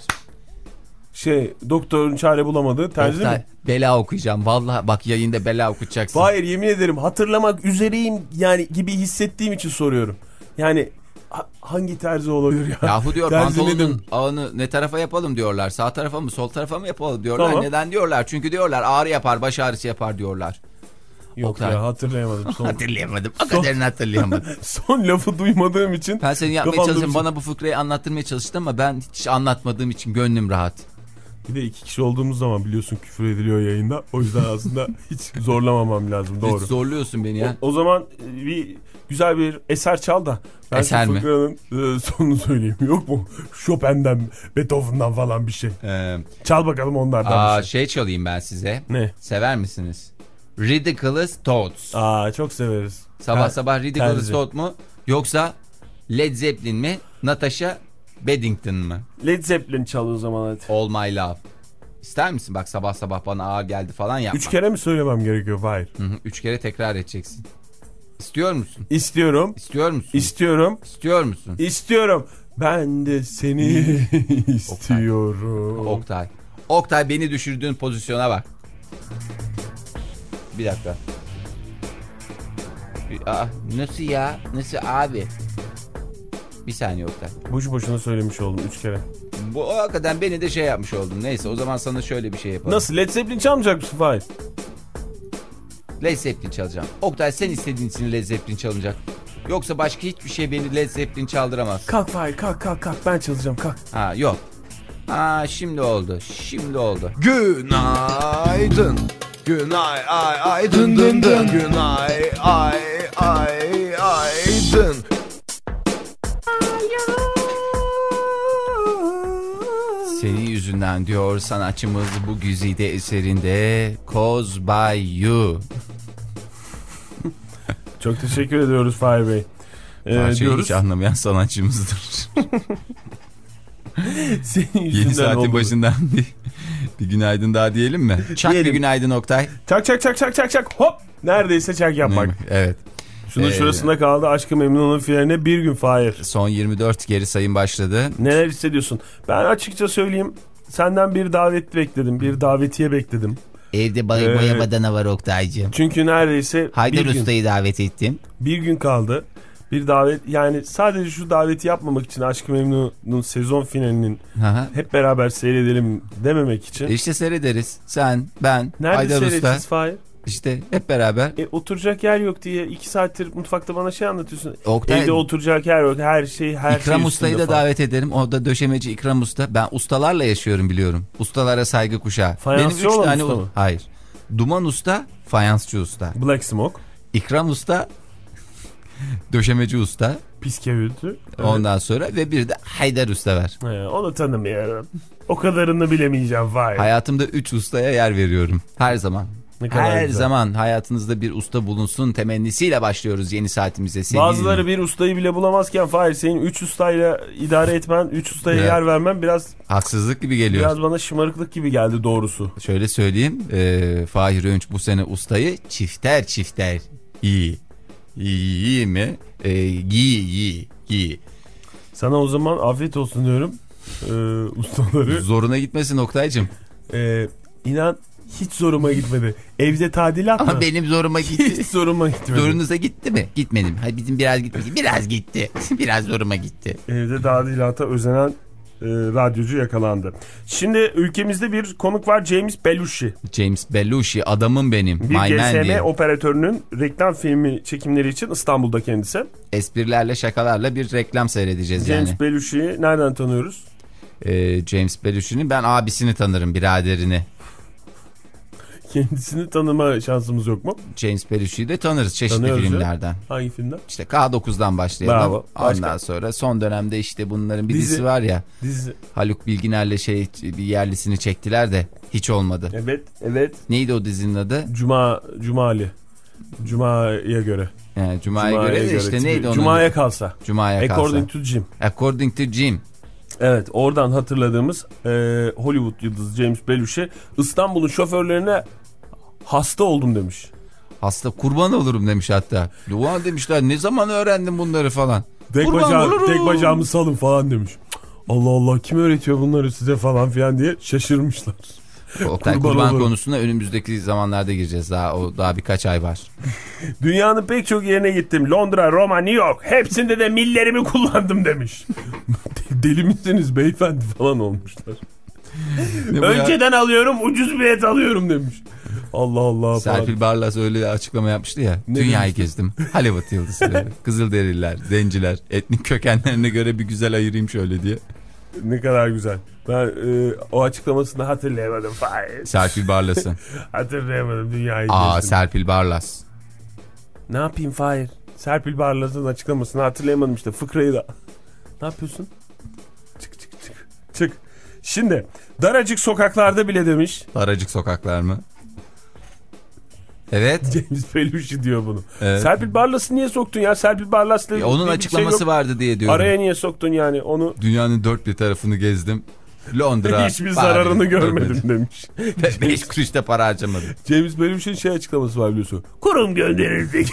Şey doktorun çare bulamadığı terzi Oktay, mi? bela okuyacağım. Vallahi bak yayında bela okutacaksın. Hayır yemin ederim hatırlamak üzereyim yani gibi hissettiğim için soruyorum. Yani ha- hangi terzi olabilir ya? Yahu diyor Terzi nedir? pantolonun ağını ne tarafa yapalım diyorlar. Sağ tarafa mı sol tarafa mı yapalım diyorlar. Tamam. Neden diyorlar? Çünkü diyorlar ağrı yapar baş ağrısı yapar diyorlar. Yok Oktay. ya hatırlayamadım. Son, Hatırlayamadım. O kadarını hatırlayamadım. son lafı duymadığım için. Ben seni yapmaya kafamda çalıştım. bir şey- Bana bu fıkrayı anlattırmaya çalıştım ama ben hiç anlatmadığım için gönlüm rahat. Bir de iki kişi olduğumuz zaman biliyorsun küfür ediliyor yayında. O yüzden aslında hiç zorlamamam lazım. Doğru. Hiç zorluyorsun beni ya. O, o zaman bir güzel bir eser çal da. Ben Eser şu mi? fıkranın e, sonunu söyleyeyim. Yok mu? Chopin'den, Beethoven'dan falan bir şey. Ee, Çal bakalım onlardan aa, bir şey. şey çalayım ben size. Ne? Sever misiniz? Ridiculous Thoughts. Aa çok severiz. Sabah Ter- sabah Ridiculous terzi. Thought mu? Yoksa Led Zeppelin mi? Natasha Bedington mı? Led Zeppelin çal o zaman hadi. All My Love. İster misin? Bak sabah sabah bana ağır geldi falan yapma. Üç kere mi söylemem gerekiyor? Hayır. Hı hı, üç kere tekrar edeceksin. İstiyor musun? İstiyorum. İstiyor musun? İstiyorum. İstiyor musun? İstiyorum. Ben de seni istiyorum. Oktay. Oktay beni düşürdüğün pozisyona bak. Bir dakika. Bir- Aa, nasıl ya? Nasıl abi? Bir saniye Oktay. Boşu boşuna söylemiş oldum üç kere. Bu o hakikaten beni de şey yapmış oldum. Neyse o zaman sana şöyle bir şey yapalım. Nasıl? Led Zeppelin çalmayacak mısın Fahir? Led Zeppelin çalacağım. Oktay sen istediğin için Led Zeppelin çalınacak. Yoksa başka hiçbir şey beni Led Zeppelin çaldıramaz. Kalk Fahir, kalk kalk kalk, ben çalacağım, kalk. Ha yok. Ha şimdi oldu. Şimdi oldu. Günaydın. Günay ay ay dın dın dın. Günay ay ay ay dın. Senin yüzünden diyor sanatçımız bu güzide eserinde Cause by You. Çok teşekkür ediyoruz Fahir Bey. Ee, Parçayı diyoruz. hiç anlamayan sanatçımızdır. Senin Yeni yüzünden saatin oldu. başından bir, bir günaydın daha diyelim mi? Çak Diyelim. bir günaydın Oktay. Çak çak çak çak çak çak hop. Neredeyse çak yapmak. Evet. Şunun Ee, şurasında kaldı, Aşk-ı Memnun'un finaline bir gün Fahir. Son yirmi dört geri sayım başladı. Neler hissediyorsun? Ben açıkça söyleyeyim, senden bir davet bekledim, bir davetiye bekledim. Evde bay Ee, boya badana var Oktay'cığım. Çünkü neredeyse Haydar bir gün, Usta'yı davet ettim. bir gün kaldı. Bir davet, yani sadece şu daveti yapmamak için Aşk-ı Memnun'un sezon finalinin Aha. hep beraber seyredelim dememek için. İşte seyrederiz. Sen, ben, Nerede Haydar Usta. seyredeceğiz Fahir? İşte hep beraber. E, oturacak yer yok diye iki saattir mutfakta bana şey anlatıyorsun. Oktay, Evde oturacak yer yok, her şey her İkram şey Usta'yı da üstünde falan. davet ederim. O da döşemeci İkram Usta. Ben ustalarla yaşıyorum biliyorum. Ustalara saygı kuşağı. Fayansçı Benim üç olan tane usta u- mı? Hayır. Duman Usta, fayansçı usta. Black Smoke, İkram Usta, döşemeci usta. Piskevütü. Ondan sonra ve bir de Haydar Usta var. He, onu tanımıyorum. O kadarını bilemeyeceğim Fahir. Hayatımda üç ustaya yer veriyorum. Her zaman. Ne kadar Her güzel. zaman hayatınızda bir usta bulunsun temennisiyle başlıyoruz yeni saatimize. Sevgili Bazıları bir ustayı bile bulamazken Fahir, senin üç ustayla idare etmen, üç ustaya Evet. yer vermen biraz haksızlık gibi geliyor. biraz bana şımarıklık gibi geldi doğrusu. Şöyle söyleyeyim. E, Fahir Öğünç bu sene ustayı çifter çifter iyi. İyi, iyi mi? E, iyi iyi iyi. Sana o zaman afiyet olsun diyorum. Ee, ustaları. Zoruna gitmesin Oktay'cığım. Ee, inan hiç zoruma gitmedi. Evde tadilat mı? Ama benim zoruma gitti. Hiç zoruma gitmedi. Zorunuza gitti mi? Gitmedim. Hadi bizim biraz gitmedi. Biraz gitti. Biraz zoruma gitti. Evde tadilata özenen e, radyocu yakalandı. Şimdi ülkemizde bir konuk var, James Belushi. James Belushi adamım benim. Bir My man G S M diye. operatörünün reklam filmi çekimleri için İstanbul'da kendisi. Esprilerle şakalarla bir reklam seyredeceğiz James yani. Belushi'yi nereden tanıyoruz? Ee, James Belushi'nin ben abisini tanırım, biraderini. Kendisini tanıma şansımız yok mu? James Belushi'yi de tanırız çeşitli Tanıyoruz ya. filmlerden. Hangi filmden? İşte K dokuzdan başlayalım. Bravo. Başka? Ondan sonra son dönemde işte bunların bir Dizi. dizisi var ya. Dizi. Haluk Bilginer'le şey bir yerlisini çektiler de hiç olmadı. Evet, evet. Neydi o dizinin adı? Cuma, Cumali. Cuma'ya göre. Yani Cuma'ya, göre de işte neydi onun? Cuma'ya kalsa. Cuma'ya kalsa. According to Jim. According to Jim. Evet, oradan hatırladığımız e, Hollywood yıldızı James Belushi İstanbul'un şoförlerine hasta oldum demiş. Hasta kurban olurum demiş hatta. Ulan demişler ne zaman öğrendin bunları falan. Tek, Kurban bacağı, olurum. tek bacağımı salın falan demiş. Allah Allah, kim öğretiyor bunları size falan filan diye şaşırmışlar. Oktay Kurban kurban olurum. konusuna önümüzdeki zamanlarda gireceğiz. Daha o daha birkaç ay var. Dünyanın pek çok yerine gittim. Londra, Roma, New York. Hepsinde de millerimi kullandım demiş. Deli misiniz beyefendi falan olmuşlar. Ne bu ya? Önceden alıyorum, ucuz bilet alıyorum demiş. Allah Allah. Serpil Barlas öyle bir açıklama yapmıştı ya. Ne Dünyayı demişti? gezdim. Hollywood yıldızları, Kızılderililer, Zenciler, etnik kökenlerine göre bir güzel ayırayım şöyle diye. Ne kadar güzel. Ben e, o açıklamasını hatırlayamadım. Faiz. Serpil Barlas'ın. Hatırlayamadım, dünyayı Aa gezdim. Serpil Barlas. Ne yapayım Fahir? Serpil Barlas'ın açıklamasını hatırlayamadım işte. Fıkrayı da. Ne yapıyorsun? Çık çık çık. Çık. Şimdi daracık sokaklarda bile demiş. Daracık sokaklar mı? Evet. James Belushi diyor bunu. Evet. Serpil Barlas'ı niye soktun ya? Serpil Barlas'la Ya onun bir şey açıklaması yok. vardı diye diyorum. Araya niye soktun yani onu? Dünyanın dört bir tarafını gezdim. Londra. Hiçbir zararını Paris, görmedim görmedim. demiş. Beş kuruş da para harcamadım. James Belushi'nin şey açıklaması var biliyorsun. Kurum gönderirdik.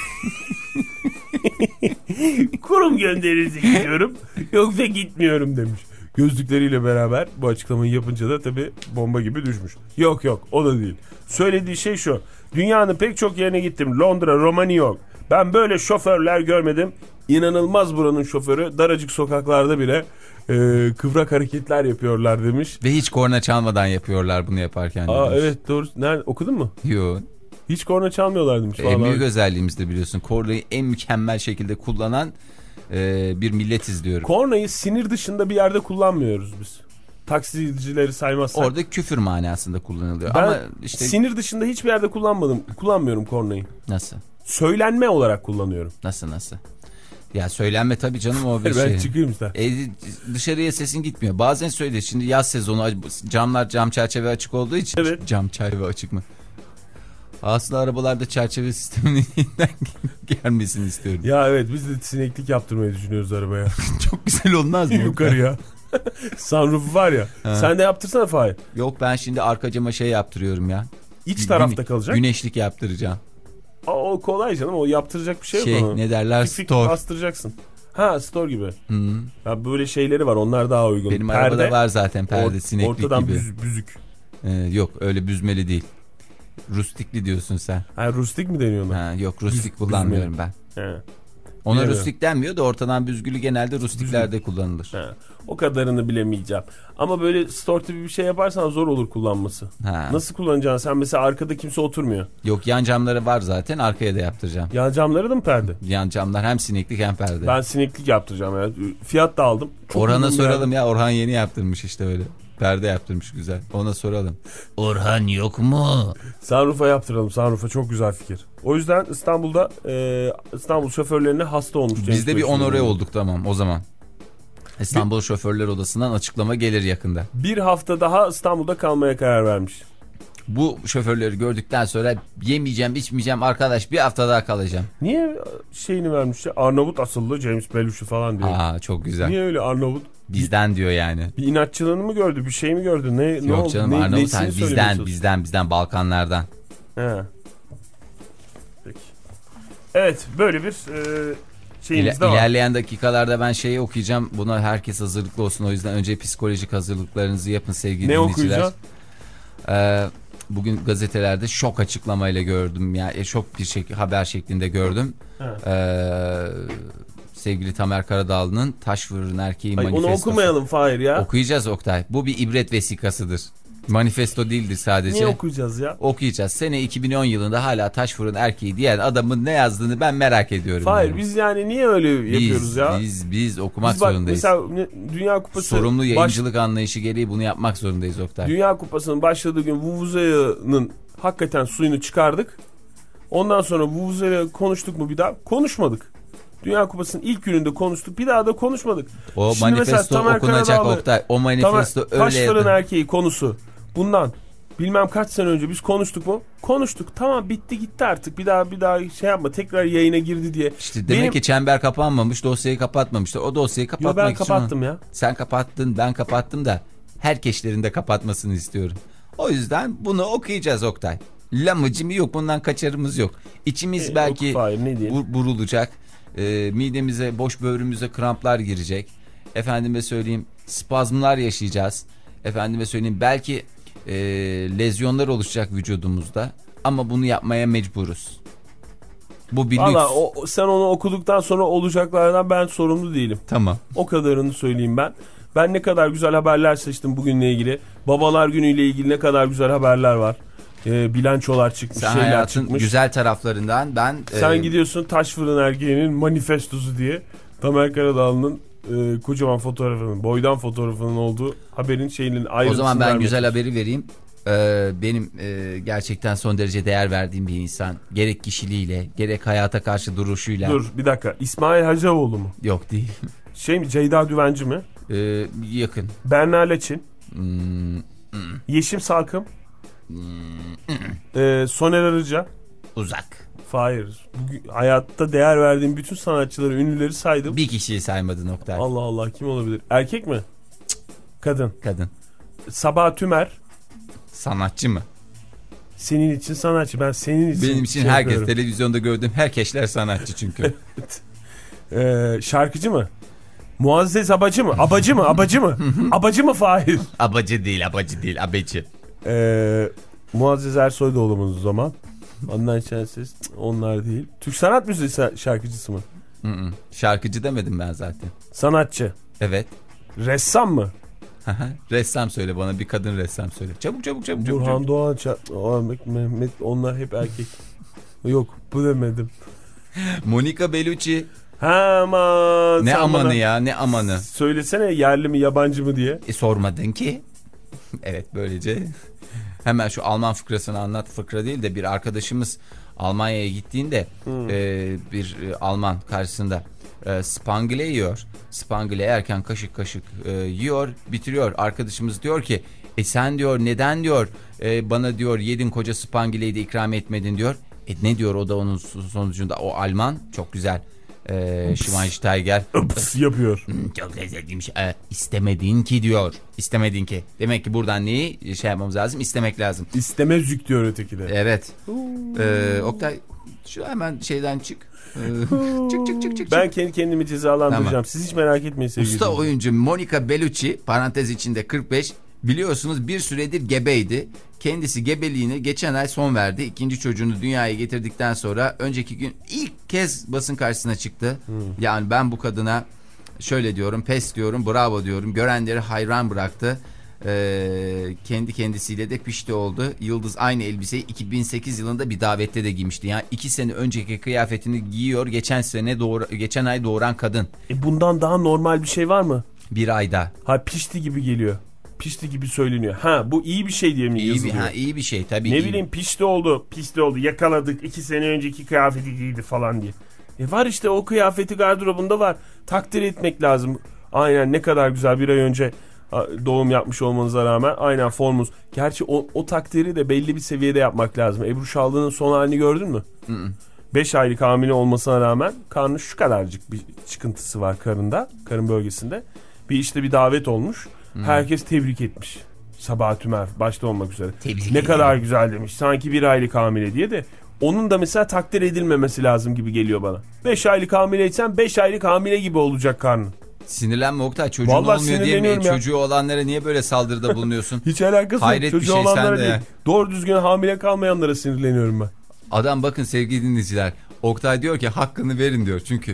Kurum gönderirdik diyorum. Yoksa gitmiyorum demiş. Gözlükleriyle beraber bu açıklamayı yapınca da tabii bomba gibi düşmüş. Yok yok, o da değil. Söylediği şey şu. Dünyanın pek çok yerine gittim. Londra, Roma, New York. Ben böyle şoförler görmedim. İnanılmaz buranın şoförü. Daracık sokaklarda bile e, kıvrak hareketler yapıyorlar demiş. Ve hiç korna çalmadan yapıyorlar bunu yaparken. Aa, demiş. evet doğru. Nerede, okudun mu? Yok. Hiç korna çalmıyorlar demiş. En büyük özelliğimiz de biliyorsun. Kornayı en mükemmel şekilde kullanan e, bir milletiz diyorum. Kornayı sinir dışında bir yerde kullanmıyoruz biz. Taksicileri saymazsak. Orada küfür manasında kullanılıyor. Ben Ama işte sinir dışında hiçbir yerde kullanmadım. Kullanmıyorum kornayı. nasıl? Söylenme olarak kullanıyorum. Nasıl nasıl? Ya söylenme tabii canım o bir Ben şey. çıkayım ister. E, dışarıya sesin gitmiyor. Bazen söyle. Şimdi yaz sezonu camlar cam çerçeve açık olduğu için. Evet. Cam çerçeve açık mı? Aslında arabalarda çerçeve sisteminin yeniden gelmesini istiyorum. Ya evet biz de sineklik yaptırmayı düşünüyoruz arabaya. Çok güzel olmaz mı? Yukarıya. Sunroof var ya. Ha. Sen de yaptırsana Fahir. Yok ben şimdi arka cama şey yaptırıyorum ya. İç tarafta Güne- kalacak. Güneşlik yaptıracağım. Aa, o kolay canım. O yaptıracak bir şey yok Şey ona. ne derler Fik fik store. bastıracaksın. Ha store gibi. Hı. Ya böyle şeyleri var. Onlar daha uygun. Benim Perde, arabada var zaten perde or- sineklik ortadan gibi. büz- büzük. Ee, yok öyle büzmeli değil. Rustikli diyorsun sen. Ha rustik mi deniyor ona? Ha, yok rustik Büz- kullanmıyorum ben. He. Ona Bilmiyorum. rustik denmiyor da ortadan büzgülü genelde rustiklerde kullanılır. Ha. O kadarını bilemeyeceğim. Ama böyle store tipi bir şey yaparsan zor olur kullanması. Ha. Nasıl kullanacaksın? Sen mesela arkada kimse oturmuyor. Yok yan camları var zaten arkaya da yaptıracağım. Yan camları da mı perde? Yan camlar hem sineklik hem perde. Ben sineklik yaptıracağım. Yani. Fiyat da aldım. Çok Orhan'a uygun soralım yani. ya Orhan yeni yaptırmış işte öyle. Perde yaptırmış güzel. Ona soralım. Orhan yok mu? Sunroof'a yaptıralım. Sunroof'a çok güzel fikir. O yüzden İstanbul'da e, İstanbul şoförlerine hasta olmuş. Biz de bir onore onore olduk tamam o zaman. İstanbul Şoförler Odası'ndan açıklama gelir yakında. Bir hafta daha İstanbul'da kalmaya karar vermiş. Bu şoförleri gördükten sonra yemeyeceğim içmeyeceğim arkadaş bir hafta daha kalacağım. Niye şeyini vermiş ya? Arnavut asıllı James Belushi falan diyor. Aa çok güzel. Niye öyle Arnavut? Bizden diyor yani. Bir inatçılığını mı gördü? Bir şey mi gördü? Ne, ne Yok oldu? canım Ne, Arnavut nesini hani söylemeye bizden çalışıyor? bizden bizden Balkanlardan. He. Peki. Evet böyle bir e, şeyimiz İle, de var. ilerleyen dakikalarda ben şeyi okuyacağım. Buna herkes hazırlıklı olsun. O yüzden önce psikolojik hazırlıklarınızı yapın sevgili Ne dinleyiciler. okuyacaksın? Ee, bugün gazetelerde şok açıklamayla gördüm. Yani şok bir şek haber şeklinde gördüm. Ee, sevgili Tamer Karadağlı'nın Taş Fırın Erkeği Ay, manifestosu. onu okumayalım Fahir ya. Okuyacağız Oktay. Bu bir ibret vesikasıdır. Manifesto değildir sadece. Niye okuyacağız ya? Okuyacağız. Sene iki bin on yılında hala Taş Fırın Erkeği diyen adamın ne yazdığını ben merak ediyorum. Fahir yani. biz yani niye öyle biz, yapıyoruz ya? Biz biz okumak Biz bak, zorundayız. mesela ne- Dünya Kupası Sorumlu baş- yayıncılık anlayışı gereği bunu yapmak zorundayız Oktay. Dünya Kupası'nın başladığı gün Vuvuzela'nın hakikaten suyunu çıkardık. Ondan sonra Vuvuzela konuştuk mu bir daha? Konuşmadık. Dünya Kupası'nın ilk gününde konuştuk. Bir daha da konuşmadık. O Şimdi mesela manifesto Tamer okunacak Karadağlı, Oktay. O manifesto Tamer, Taş öyle Fırın yapın. Erkeği konusu. Bundan bilmem kaç sene önce biz konuştuk mu? Konuştuk. Tamam bitti gitti artık. Bir daha bir daha şey yapma. Tekrar yayına girdi diye. İşte demek Benim- ki çember kapanmamış, dosyayı kapatmamışlar. O dosyayı Yo, kapatmak ben için. kapattım ya. Sen kapattın, ben kapattım da herkeslerin de kapatmasını istiyorum. O yüzden bunu okuyacağız Oktay. Lamıcım yok, bundan kaçarımız yok. İçimiz E, belki oku Fahir, ne diyeyim? bur- burulacak. E, midemize, boş böğrümüze kramplar girecek. Efendime söyleyeyim spazmlar yaşayacağız. Efendime söyleyeyim belki e, lezyonlar oluşacak vücudumuzda. Ama bunu yapmaya mecburuz. Bu bir lüks. Valla o, sen onu okuduktan sonra olacaklardan ben sorumlu değilim. Tamam. O kadarını söyleyeyim ben. Ben ne kadar güzel haberler seçtim bugünle ilgili. Babalar günüyle ilgili ne kadar güzel haberler var. Ee, bilançolar çıkmış, Sen şeyler hayatın çıkmış. güzel taraflarından ben... Sen e, gidiyorsun Taş Fırın Erkeği'nin manifestosu diye Tamer Karadağlı'nın e, kocaman fotoğrafının, boydan fotoğrafının olduğu haberin şeyinin ayrıntısını O zaman ben vermek güzel istiyorum. haberi vereyim. Ee, benim e, gerçekten son derece değer verdiğim bir insan. Gerek kişiliğiyle, gerek hayata karşı duruşuyla. Dur bir dakika. İsmail Hacıoğlu mu? Yok değil. Şey mi? Ceyda Düvenci mi? Ee, yakın. Berna Leçin. Hmm, Yeşim Salkım. ee, Soner Arıca. uzak. Hayır. Bugün hayatta değer verdiğim bütün sanatçıları, ünlüleri saydım. Bir kişiyi saymadı Oktay. Allah Allah, kim olabilir? Erkek mi? Cık. Kadın. Kadın. Sabah Tümer. Sanatçı mı? Senin için sanatçı. Ben senin için Benim için şey herkes, yapıyorum. televizyonda gördüğüm herkesler sanatçı çünkü. Ee, şarkıcı mı? Muazzez Abacı mı? Abacı mı? Abacı mı? Abacı mı Fahir? Abacı değil, abacı değil, abeci. Ee, Muazzez Ersoy da olamaz o zaman. Adnan Şenses onlar değil. Türk sanat müziği şarkıcısı mı? Hı hı. Şarkıcı demedim ben zaten. Sanatçı. Evet. Ressam mı? Ressam söyle bana, bir kadın ressam söyle. Çabuk çabuk çabuk. Burhan çabuk. Doğan, Ahmet, Mehmet, onlar hep erkek. Yok, bu demedim. Monica Bellucci. Ha aman. Ne amanı bana... ya, ne amanı. Söylesene yerli mi yabancı mı diye. E, sormadın ki. Evet, böylece hemen şu Alman fıkrasını anlat. Fıkra değil de, bir arkadaşımız Almanya'ya gittiğinde hmm. e, bir e, Alman karşısında e, spangle yiyor. Spangle yerken kaşık kaşık e, yiyor, bitiriyor. Arkadaşımız diyor ki e sen diyor neden diyor e, bana diyor yedin koca spangleyi de ikram etmedin diyor. E ne diyor o da onun sonucunda, o Alman çok güzel. Ee, Schweinsteiger Ups yapıyor. Çok lezzetliymiş. Ee, istemedin ki diyor. İstemedin ki. Demek ki buradan neyi şey yapmamız lazım? İstemek lazım. İstemezcük diyor öteki de. Evet. Ee, Oktay şu hemen şeyden çık. Ee, çık çık çık çık. Ben kendi kendimi cezalandıracağım. Tamam. Siz hiç merak etmeyin sevgili. Usta oyuncu Monica Bellucci, parantez içinde kırk beş, biliyorsunuz bir süredir gebeydi. Kendisi gebeliğine geçen ay son verdi. İkinci çocuğunu dünyaya getirdikten sonra önceki gün ilk kez basın karşısına çıktı. Hmm. Yani ben bu kadına şöyle diyorum, pes diyorum, bravo diyorum. Görenleri hayran bıraktı. Ee, kendi kendisiyle de pişti oldu. Yıldız aynı elbiseyi iki bin sekiz yılında bir davette de giymişti. Yani iki sene önceki kıyafetini giyiyor. Geçen sene doğur, geçen ay doğuran kadın. E bundan daha normal bir şey var mı? Bir ayda. Ha pişti gibi geliyor. Pişti gibi söyleniyor. Ha bu iyi bir şey diye mi iyi yazılıyor? Bir, ha, iyi bir şey tabii. Ne iyi. bileyim pişti oldu, pişti oldu. Yakaladık iki sene önceki kıyafeti giydi falan diye. E var işte, o kıyafeti gardırobunda var. Takdir etmek lazım. Aynen, ne kadar güzel, bir ay önce doğum yapmış olmanıza rağmen aynen formuz. Gerçi o, o takdiri de belli bir seviyede yapmak lazım. Ebru Şallı'nın son halini gördün mü? beş aylık hamile olmasına rağmen karnı şu kadarcık bir çıkıntısı var karında. Karın bölgesinde. Bir işte bir davet olmuş. Hmm. Herkes tebrik etmiş. Sabahat Tümer başta olmak üzere. Tebrik ne ederim. Kadar güzel demiş. Sanki bir aylık hamile diye de. Onun da mesela takdir edilmemesi lazım gibi geliyor bana. beş aylık hamileysen beş aylık hamile gibi olacak karnın. Sinirlenme Oktay, çocuğun vallahi olmuyor diye mi? Çocuğu olanlara niye böyle saldırıda bulunuyorsun? Hiç alakası yok. Çocuğu bir şey olanlara değil. Ya. Doğru düzgün hamile kalmayanlara sinirleniyorum ben. Adam bakın sevgili dinleyiciler. Oktay diyor ki hakkını verin diyor. Çünkü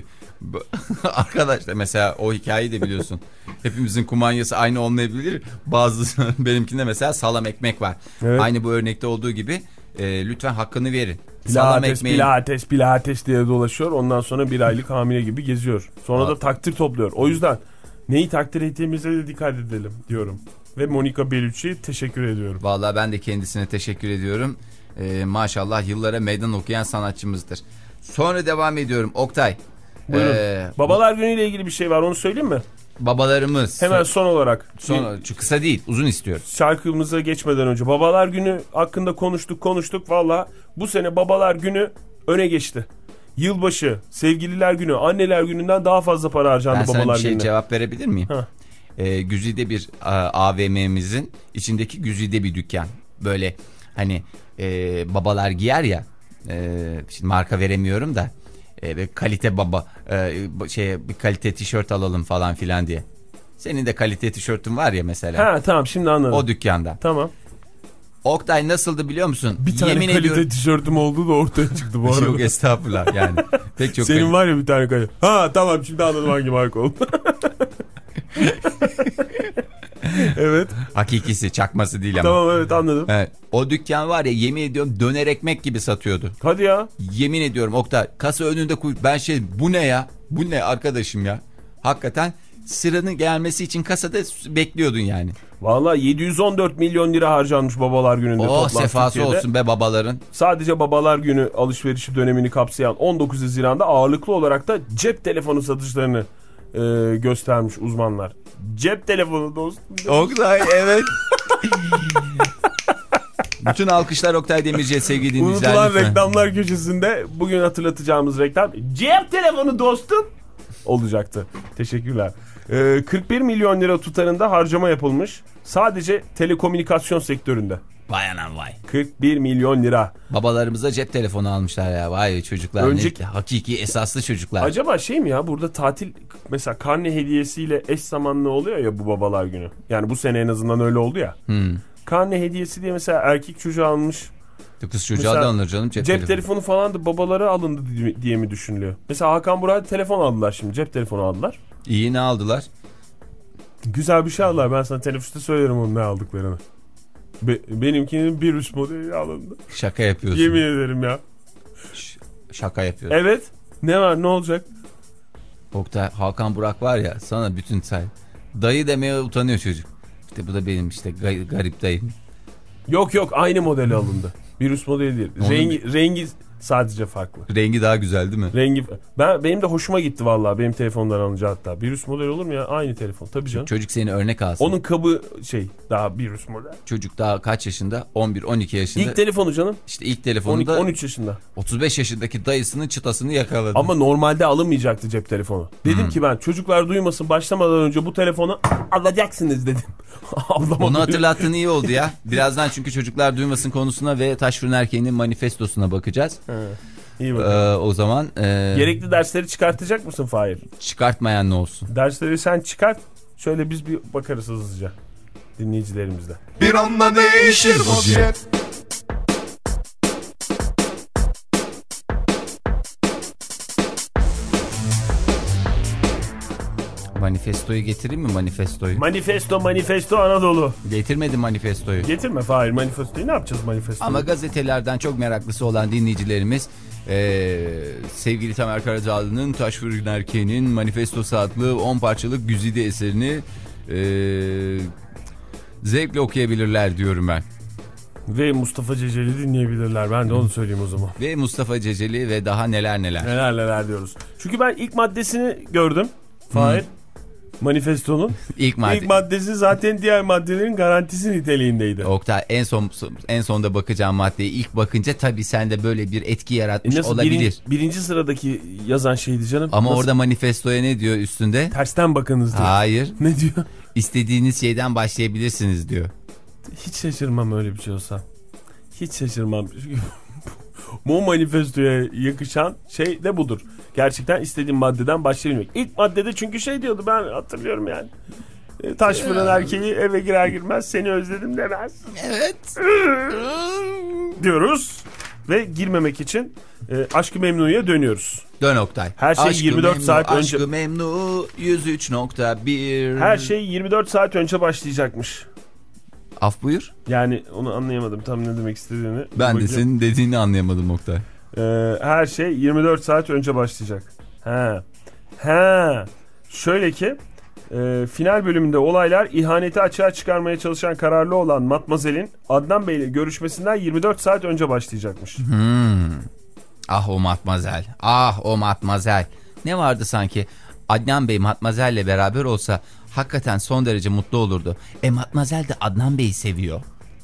arkadaşlar mesela o hikayeyi de biliyorsun. Hepimizin kumanyası aynı olmayabilir. Bazı benimkinde mesela salam ekmek var. Evet. Aynı bu örnekte olduğu gibi e, lütfen hakkını verin. Pilates, salam ekmeğin... pilates, pilates diye dolaşıyor. Ondan sonra bir aylık hamile gibi geziyor. Sonra Aa. da takdir topluyor. O yüzden neyi takdir ettiğimize de dikkat edelim diyorum. Ve Monica Bellucci'ye teşekkür ediyorum. Vallahi ben de kendisine teşekkür ediyorum. Ee, maşallah yıllara meydan okuyan sanatçımızdır. Sonra devam ediyorum Oktay. Buyurun. Ee, Babalar Günü ile ilgili bir şey var, onu söyleyeyim mi? Babalarımız. Hemen son olarak. Son, çünkü kısa değil, uzun istiyoruz. Şarkımıza geçmeden önce Babalar Günü hakkında konuştuk konuştuk. Valla bu sene Babalar Günü öne geçti. Yılbaşı, Sevgililer Günü, Anneler Günü'nden daha fazla para harcandı Babalar Günü'ne. Ben sana bir şey gününe. Cevap verebilir miyim? Ee, güzide bir A V M'mizin içindeki güzide bir dükkan. Böyle hani e, babalar giyer ya. E, şimdi marka veremiyorum da. E, kalite baba e, şey bir kalite tişört alalım falan filan diye. Senin de kalite tişörtün var ya mesela. Ha tamam, şimdi anladım. O dükkanda. Tamam. Oktay nasıldı biliyor musun? Bir tane Yemin kalite ediyorum... tişörtüm olduğu da ortaya çıktı bu arada. Yok estağfurullah yani. Pek çok Senin kalite... var ya bir tane kalite. Ha tamam, şimdi anladım hangi marka oldu. Evet. Hakikisi, çakması değil ama. Tamam evet anladım. Evet. O dükkan var ya, yemin ediyorum döner ekmek gibi satıyordu. Hadi ya. Yemin ediyorum Oktay, kasa önünde kuy ben şey bu ne ya? Bu ne arkadaşım ya? Hakikaten sıranın gelmesi için kasada bekliyordun yani. Vallahi yedi yüz on dört milyon lira harcanmış Babalar Günü'nde. Oh sefası Türkiye'de. Olsun be babaların. Sadece Babalar Günü alışverişi dönemini kapsayan on dokuz Haziran'da ağırlıklı olarak da cep telefonu satışlarını e, göstermiş uzmanlar. Cep telefonu dostum. Oktay evet. Bütün alkışlar Oktay Demirci'ye sevgili dinleyiciler. Unutulan reklamlar köşesinde bugün hatırlatacağımız reklam cep telefonu dostum olacaktı. Teşekkürler. Ee, kırk bir milyon lira tutarında harcama yapılmış. Sadece telekomünikasyon sektöründe. Vay anam vay. kırk bir milyon lira. Babalarımıza cep telefonu almışlar ya. Vay çocuklar. Önceki... Hakiki esaslı çocuklar. Acaba şey mi ya, burada tatil mesela karne hediyesiyle eş zamanlı oluyor ya bu Babalar Günü. Yani bu sene en azından öyle oldu ya. Hmm. Karne hediyesi diye mesela erkek çocuğu almış. Kız çocuğa da alınır canım cep, cep telefonu. telefonu falan da babalara alındı diye mi düşünülüyor? Mesela Hakan Burak'a telefon aldılar şimdi. Cep telefonu aldılar. İyi, ne aldılar? Güzel bir şey aldılar. Ben sana teneffüste söylerim onun ne aldıklarını. Be benimkinin bir üst modeli alındı. Şaka yapıyorsun. Yemin ederim ya. Ş şaka yapıyorsun. Evet. Ne var, ne olacak? Oktay, Hakan Burak var ya, sana bütün say. Dayı demeye utanıyor çocuk. İşte bu da benim işte garip dayım. Yok yok, aynı modeli alındı. Bir üst modeli değil. Onun... Rengi, rengi sadece farklı. Rengi daha güzel değil mi? Rengi ben benim de hoşuma gitti vallahi, benim telefondan alınca hatta. Bir üst model olur mu ya? Aynı telefon tabii canım. Çocuk seni örnek alsın. Onun kabı şey daha bir üst model. Çocuk daha kaç yaşında? on bir on iki yaşında. İlk telefonu canım. İşte ilk telefonunda on iki on üç yaşında. otuz beş yaşındaki dayısının çıtasını yakaladı. Ama normalde alınmayacaktı cep telefonu. Dedim hmm. ki ben çocuklar duymasın, başlamadan önce bu telefonu alacaksınız dedim. Onu hatırlattığın iyi oldu ya. Birazdan çünkü çocuklar duymasın konusuna ve Taş Fırın Erkeği'nin manifestosuna bakacağız. He. İyi bakalım. Ee, o zaman... E... Gerekli dersleri çıkartacak mısın Fahir? Çıkartmayan ne olsun? Dersleri sen çıkart. Şöyle biz bir bakarız hızlıca dinleyicilerimizle. Bir anda değişir vaziyet. Manifestoyu getireyim mi, manifestoyu? Manifesto manifesto Anadolu. Getirmedim manifestoyu. Getirme Fahir, manifestoyu ne yapacağız manifestoyu? Ama gazetelerden çok meraklısı olan dinleyicilerimiz ee, sevgili Tamer Karadağlı'nın Taş Fırın Erkeği'nin Manifestosu adlı on parçalık güzide eserini ee, zevkle okuyabilirler diyorum ben. Ve Mustafa Ceceli dinleyebilirler, ben de onu söyleyeyim o zaman. Ve Mustafa Ceceli ve daha neler neler. Neler neler diyoruz. Çünkü ben ilk maddesini gördüm Fahir. Hmm. Manifestonun ilk, madde... ilk maddesi zaten diğer maddelerin garantisi niteliğindeydi. Oktay, en son en sonda bakacağım maddeye ilk bakınca tabii sende böyle bir etki yaratmış e nasıl, olabilir. Birinci, birinci sıradaki yazan şeydi canım. Ama nasıl? Orada manifestoya ne diyor üstünde? Tersten bakınız diyor. Hayır. Ne diyor? İstediğiniz şeyden başlayabilirsiniz diyor. Hiç şaşırmam öyle bir şey olsa. Hiç şaşırmam. Bu manifestoya yakışan şey de budur. Gerçekten istediğim maddeden başlayabilmek. İlk maddede çünkü şey diyordu, ben hatırlıyorum yani. Taş Fırın Erkeği eve girer girmez seni özledim demez. Evet. Diyoruz ve girmemek için e, Aşk-ı Memnu'ya dönüyoruz. Dön Oktay. Her şey Aşk-ı yirmi dört Memnu, saat önce. Aşk-ı Memnu yüz üç nokta bir. Her şey yirmi dört saat önce başlayacakmış. Af buyur. Yani onu anlayamadım tam ne demek istediğini. Ben Bakayım. de senin dediğini anlayamadım Oktay. Ee, her şey yirmi dört saat önce başlayacak. He. He. Şöyle ki e, final bölümünde olaylar ihaneti açığa çıkarmaya çalışan kararlı olan Matmazel'in Adnan Bey ile görüşmesinden yirmi dört saat önce başlayacakmış. Hmm. Ah o Matmazel. Ah o Matmazel. Ne vardı sanki? Adnan Bey Matmazel'le beraber olsa hakikaten son derece mutlu olurdu. E Matmazel de Adnan Bey'i seviyor.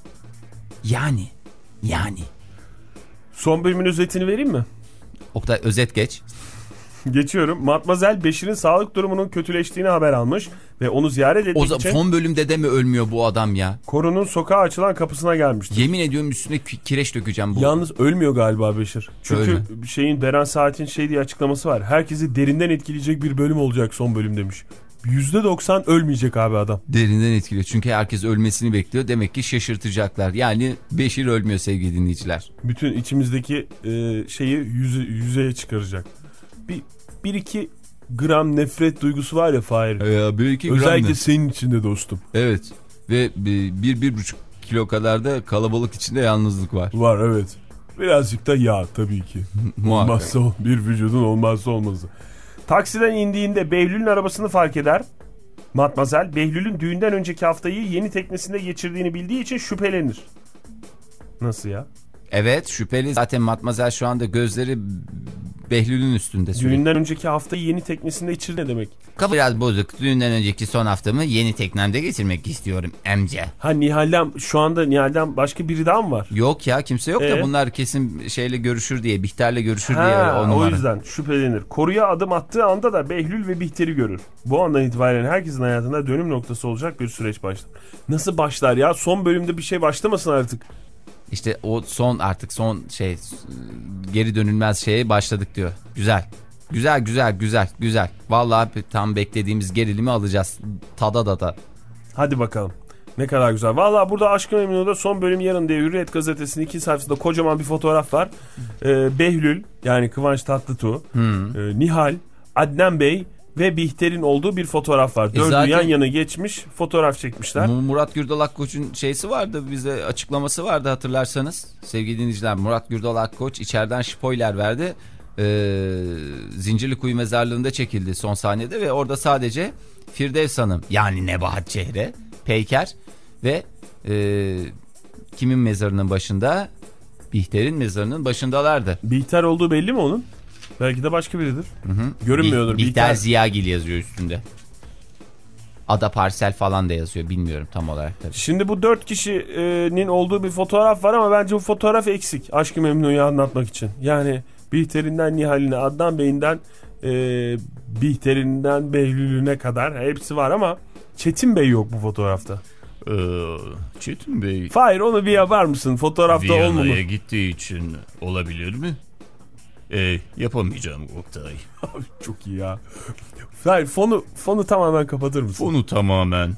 Yani. Yani. Son bölümün özetini vereyim mi? Oktay, özet geç. Geçiyorum. Matmazel Beşir'in sağlık durumunun kötüleştiğini haber almış ve onu ziyaret etmek o için... Son bölümde de mi ölmüyor bu adam ya? Korunun sokağa açılan kapısına gelmiştir. Yemin ediyorum üstüne kireç dökeceğim. Bu. Yalnız ölmüyor galiba Beşir. Çünkü Ölme. şeyin Beren Saat'in şey diye açıklaması var. Herkesi derinden etkileyecek bir bölüm olacak son bölüm demiş. yüzde doksan ölmeyecek abi adam. Derinden etkiliyor. Çünkü herkes ölmesini bekliyor. Demek ki şaşırtacaklar. Yani Beşir ölmüyor sevgili dinleyiciler. Bütün içimizdeki e, şeyi yüze, yüzeye çıkaracak. Bir, bir iki gram nefret duygusu var ya Fahir. Ya, bir iki gram özellikle ne? Senin içinde dostum. Evet. Ve bir, bir, bir buçuk kilo kadar da kalabalık içinde yalnızlık var. Var evet. Birazcık da yağ tabii ki. Olmazsa bir vücudun olmazsa olmazı. Taksiden indiğinde Behlül'ün arabasını fark eder. Matmazel, Behlül'ün düğünden önceki haftayı yeni teknesinde geçirdiğini bildiği için şüphelenir. Nasıl ya? Evet, şüpheli. Zaten Matmazel şu anda gözleri Behlül'ün üstünde. Sürekli. Düğünden önceki haftayı yeni teknesinde geçir ne demek? Kafa biraz bozuk. Düğünden önceki son haftamı yeni teknemde geçirmek istiyorum emce. Ha Nihal'den, şu anda Nihal'den başka biri daha mı var? Yok ya, kimse yok ee? da bunlar kesin şeyle görüşür diye, Bihter'le görüşür ha, diye o numara. O yüzden şüphelenir. Koruya adım attığı anda da Behlül ve Bihter'i görür. Bu andan itibaren herkesin hayatında dönüm noktası olacak bir süreç başlar. Nasıl başlar ya? Son bölümde bir şey başlamasın artık. İşte o son artık son şey geri dönülmez şeye başladık diyor. Güzel. Güzel güzel güzel güzel. Vallahi tam beklediğimiz gerilimi alacağız. Tada da da. Hadi bakalım. Ne kadar güzel. Valla burada Aşk-ı Memnu'da son bölüm yarın diye Hürriyet gazetesinin ikinci sayfasında kocaman bir fotoğraf var. Ee, Behlül yani Kıvanç Tatlıtuğ, hmm. e, Nihal, Adnan Bey ve Bihter'in olduğu bir fotoğraf var. Dördü zaten yan yana geçmiş fotoğraf çekmişler. Murat Gürdal Akkoç'un şeysi vardı, bize açıklaması vardı hatırlarsanız. Sevgili dinleyiciler, Murat Gürdal Akkoç içeriden spoiler verdi. Ee, Zincirlikuyu mezarlığında çekildi son sahnede ve orada sadece Firdevs Hanım yani Nebahat Çehre, Peyker ve e, kimin mezarının başında? Bihter'in mezarının başındalardı. Bihter olduğu belli mi onun? Belki de başka biridir. Hı hı. Görünmüyordur. Bihter, Bihter Ziyagil yazıyor üstünde. Ada Parsel falan da yazıyor. Bilmiyorum tam olarak tabii. Şimdi bu dört kişinin olduğu bir fotoğraf var ama bence bu fotoğraf eksik. Aşk-ı Memnu'yu anlatmak için. Yani Bihter'inden Nihal'ine, Adnan Bey'inden e, Bihter'inden Behlül'üne kadar hepsi var ama Çetin Bey yok bu fotoğrafta. Ee, Çetin Bey... Hayır, onu bir yapar mısın? Fotoğrafta olmalı. Viyana'ya gittiği için olabilir mi? Ee, yapamayacağım Oktay. Çok iyi ya. Hayır, fonu, fonu tamamen kapatır mısın? Fonu tamamen.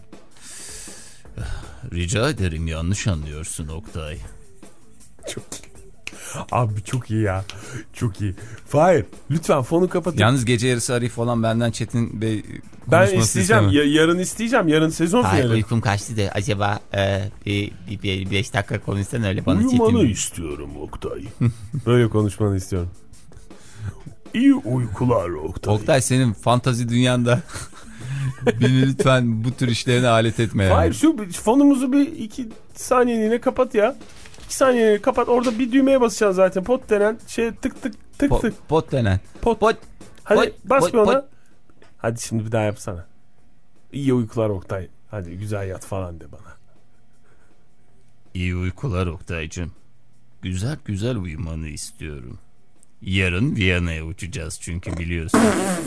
Rica ederim, yanlış anlıyorsun Oktay. Çok Abi çok iyi ya. Çok iyi. Hayır, lütfen fonu kapatın. Yalnız gece yarısı arayıp falan benden Çetin Bey ben isteyeceğim. Ya, yarın isteyeceğim. Yarın sezon finali. Hayır, uykum kaçtı da acaba e, bir, bir, bir beş dakika konuşsan öyle bana Çetin. Uyumanı istiyorum Oktay. Böyle konuşmanı istiyorum. İyi uykular Oktay. Oktay, senin fantazi dünyanda beni lütfen bu tür işlerine alet etme ya. Hayır, şu fonumuzu bir iki saniyeliğine kapat ya. İki saniyeliğine kapat. Orada bir düğmeye basacaksın zaten. Pot denen şey, tık tık tık Po, tık. Pot denen. Pot. pot. Hadi pot, bas pot, bir ona. pot. Hadi şimdi bir daha yapsana. İyi uykular Oktay. Hadi güzel yat falan de bana. İyi uykular Oktay'cığım. Güzel güzel uyumanı istiyorum. Yarın Viyana'ya uçacağız çünkü biliyorsun.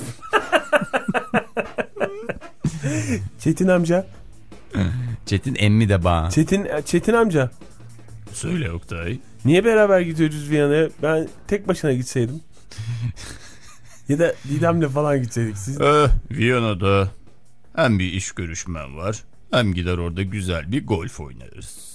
Çetin amca. Çetin emmi de bana. Çetin, Çetin amca. Söyle Oktay. Niye beraber gidiyoruz Viyana'ya? Ben tek başına gitseydim. Ya da Didem'le falan gitseydik siz. Ee, Viyana'da hem bir iş görüşmem var, hem gider orada güzel bir golf oynarız.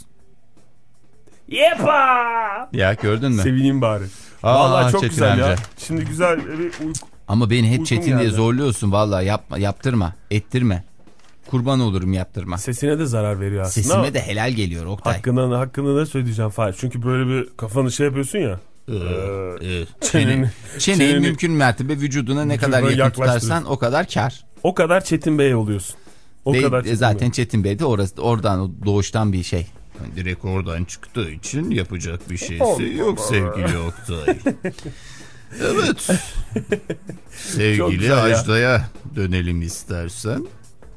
Yepa! Ya gördün mü? Sevineyim bari. Aa, vallahi çok Çetin güzel amca. ya. Şimdi güzel bir uyku. Ama beni hep Çetin geldi diye zorluyorsun vallahi, yapma, yaptırma, ettirme. Kurban olurum, yaptırma. Sesine de zarar veriyor aslında. Sesime ama de helal geliyor Oktay. Hakkını, hakkını da söyleyeceğim Fahir. Çünkü böyle bir kafanı şey yapıyorsun ya. Ee, e, çeneyi, çeneyi mümkün mertebe vücuduna ne kadar yakın tutarsan o kadar kar. O kadar Çetin Bey oluyorsun. O Bey, kadar Çetin zaten Bey. Çetin Bey de orası, oradan doğuştan bir şey. Yani direkt oradan çıktığı için yapacak bir şeysi yok sevgili Oktay. Evet. Sevgili Ajda'ya dönelim istersen.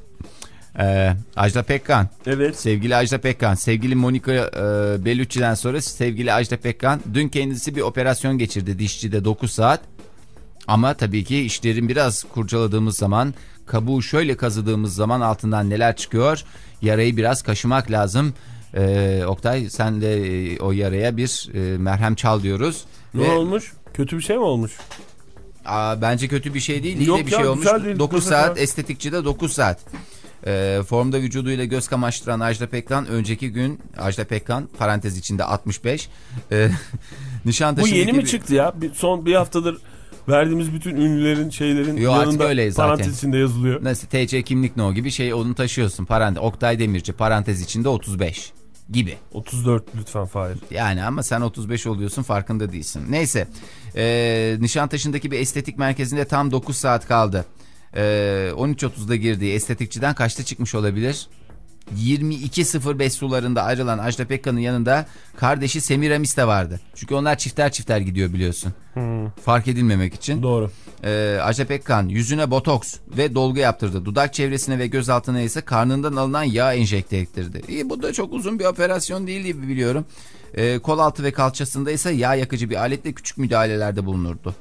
Ee, Ajda Pekkan. Evet. Sevgili Ajda Pekkan. Sevgili Monica e, Bellucci'den sonra sevgili Ajda Pekkan dün kendisi bir operasyon geçirdi dişçide dokuz saat. Ama tabii ki işlerin biraz kurcaladığımız zaman, kabuğu şöyle kazıdığımız zaman altından neler çıkıyor? Yarayı biraz kaşımak lazım. Ee, Oktay, sen de e, o yaraya bir e, merhem çal diyoruz. Ne Ve... olmuş? Kötü bir şey mi olmuş? Aa, bence kötü bir şey değil. İyi Yok de bir ya, şey olmuş. değil, dokuz saat estetikçide dokuz saat. E, formda vücuduyla göz kamaştıran Ajda Pekkan önceki gün, Ajda Pekkan parantez içinde altmış beş. E, Bu yeni mi bir... çıktı ya? Bir, son bir haftadır verdiğimiz bütün ünlülerin şeylerin Yo, yanında parantez içinde yazılıyor. Nasıl T C kimlik no gibi şey, onu taşıyorsun. Parantez, Oktay Demirci parantez içinde otuz beş gibi. otuz dört lütfen Fahir. Yani ama sen otuz beş oluyorsun, farkında değilsin. Neyse. E, Nişantaşı'ndaki bir estetik merkezinde tam dokuz saat kaldı. E, on üç otuzda girdiği estetikçiden kaçta çıkmış olabilir? yirmi iki sıfır beş sularında ayrılan Ajda Pekkan'ın yanında kardeşi Semiramis de vardı. Çünkü onlar çifter çifter gidiyor biliyorsun. Hmm. Fark edilmemek için. Doğru. Ee, Ajda Pekkan yüzüne botoks ve dolgu yaptırdı. Dudak çevresine ve göz altına ise karnından alınan yağ enjekte ettirdi. İyi, bu da çok uzun bir operasyon değil gibi biliyorum. Ee, kol altı ve kalçasında ise yağ yakıcı bir aletle küçük müdahalelerde bulunurdu.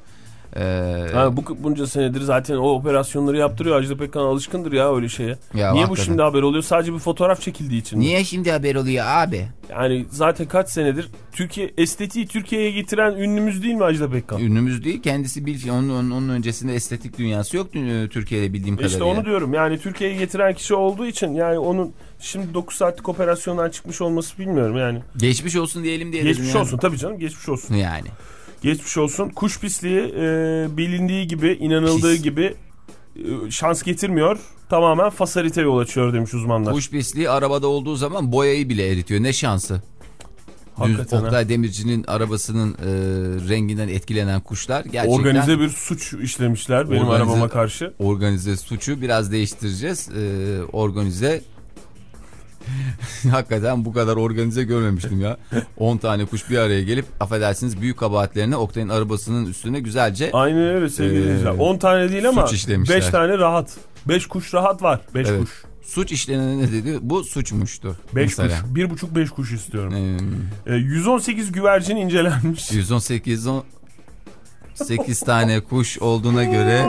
Ee, Ha, bu bunca senedir zaten o operasyonları yaptırıyor. Ajda Pekkan alışkındır ya öyle şeye. Ya Niye hakikaten. bu şimdi haber oluyor? Sadece bir fotoğraf çekildiği için mi? Niye şimdi haber oluyor abi? Yani zaten kaç senedir Türkiye estetiği Türkiye'ye getiren ünlümüz değil mi Ajda Pekkan? Ünlümüz değil, kendisi bir onun, onun, onun öncesinde estetik dünyası yok Türkiye'de bildiğim kadarıyla. İşte onu diyorum yani Türkiye'ye getiren kişi olduğu için yani onun şimdi dokuz saatlik operasyondan çıkmış olması bilmiyorum yani. Geçmiş olsun diyelim diye Geçmiş dedim olsun yani. tabii canım, geçmiş olsun. Yani. Geçmiş olsun. Kuş pisliği e, bilindiği gibi, inanıldığı Pis. gibi e, şans getirmiyor. Tamamen fasalite yol açıyor demiş uzmanlar. Kuş pisliği arabada olduğu zaman boyayı bile eritiyor. Ne şansı. Hakikaten Dün Oktay Demirci'nin arabasının e, renginden etkilenen kuşlar gerçekten... Organize bir suç işlemişler benim Organize- arabama karşı. Organize suçu biraz değiştireceğiz. E, organize... Hakikaten bu kadar organize görmemiştim ya. on tane kuş bir araya gelip affedersiniz büyük kabahatlerini Oktay'ın arabasının üstüne güzelce... Aynen öyle sevgili Ee, dinleyiciler. on tane değil ama işlemişler. beş tane rahat. beş kuş rahat var. beş Evet. kuş. Suç işlenene ne dedi? Bu suçmuştu. beş kuş. mesela. bir buçuk beş kuş istiyorum. Ee, Ee, yüz on sekiz güvercin incelenmiş. yüz on sekiz sekiz tane kuş olduğuna göre...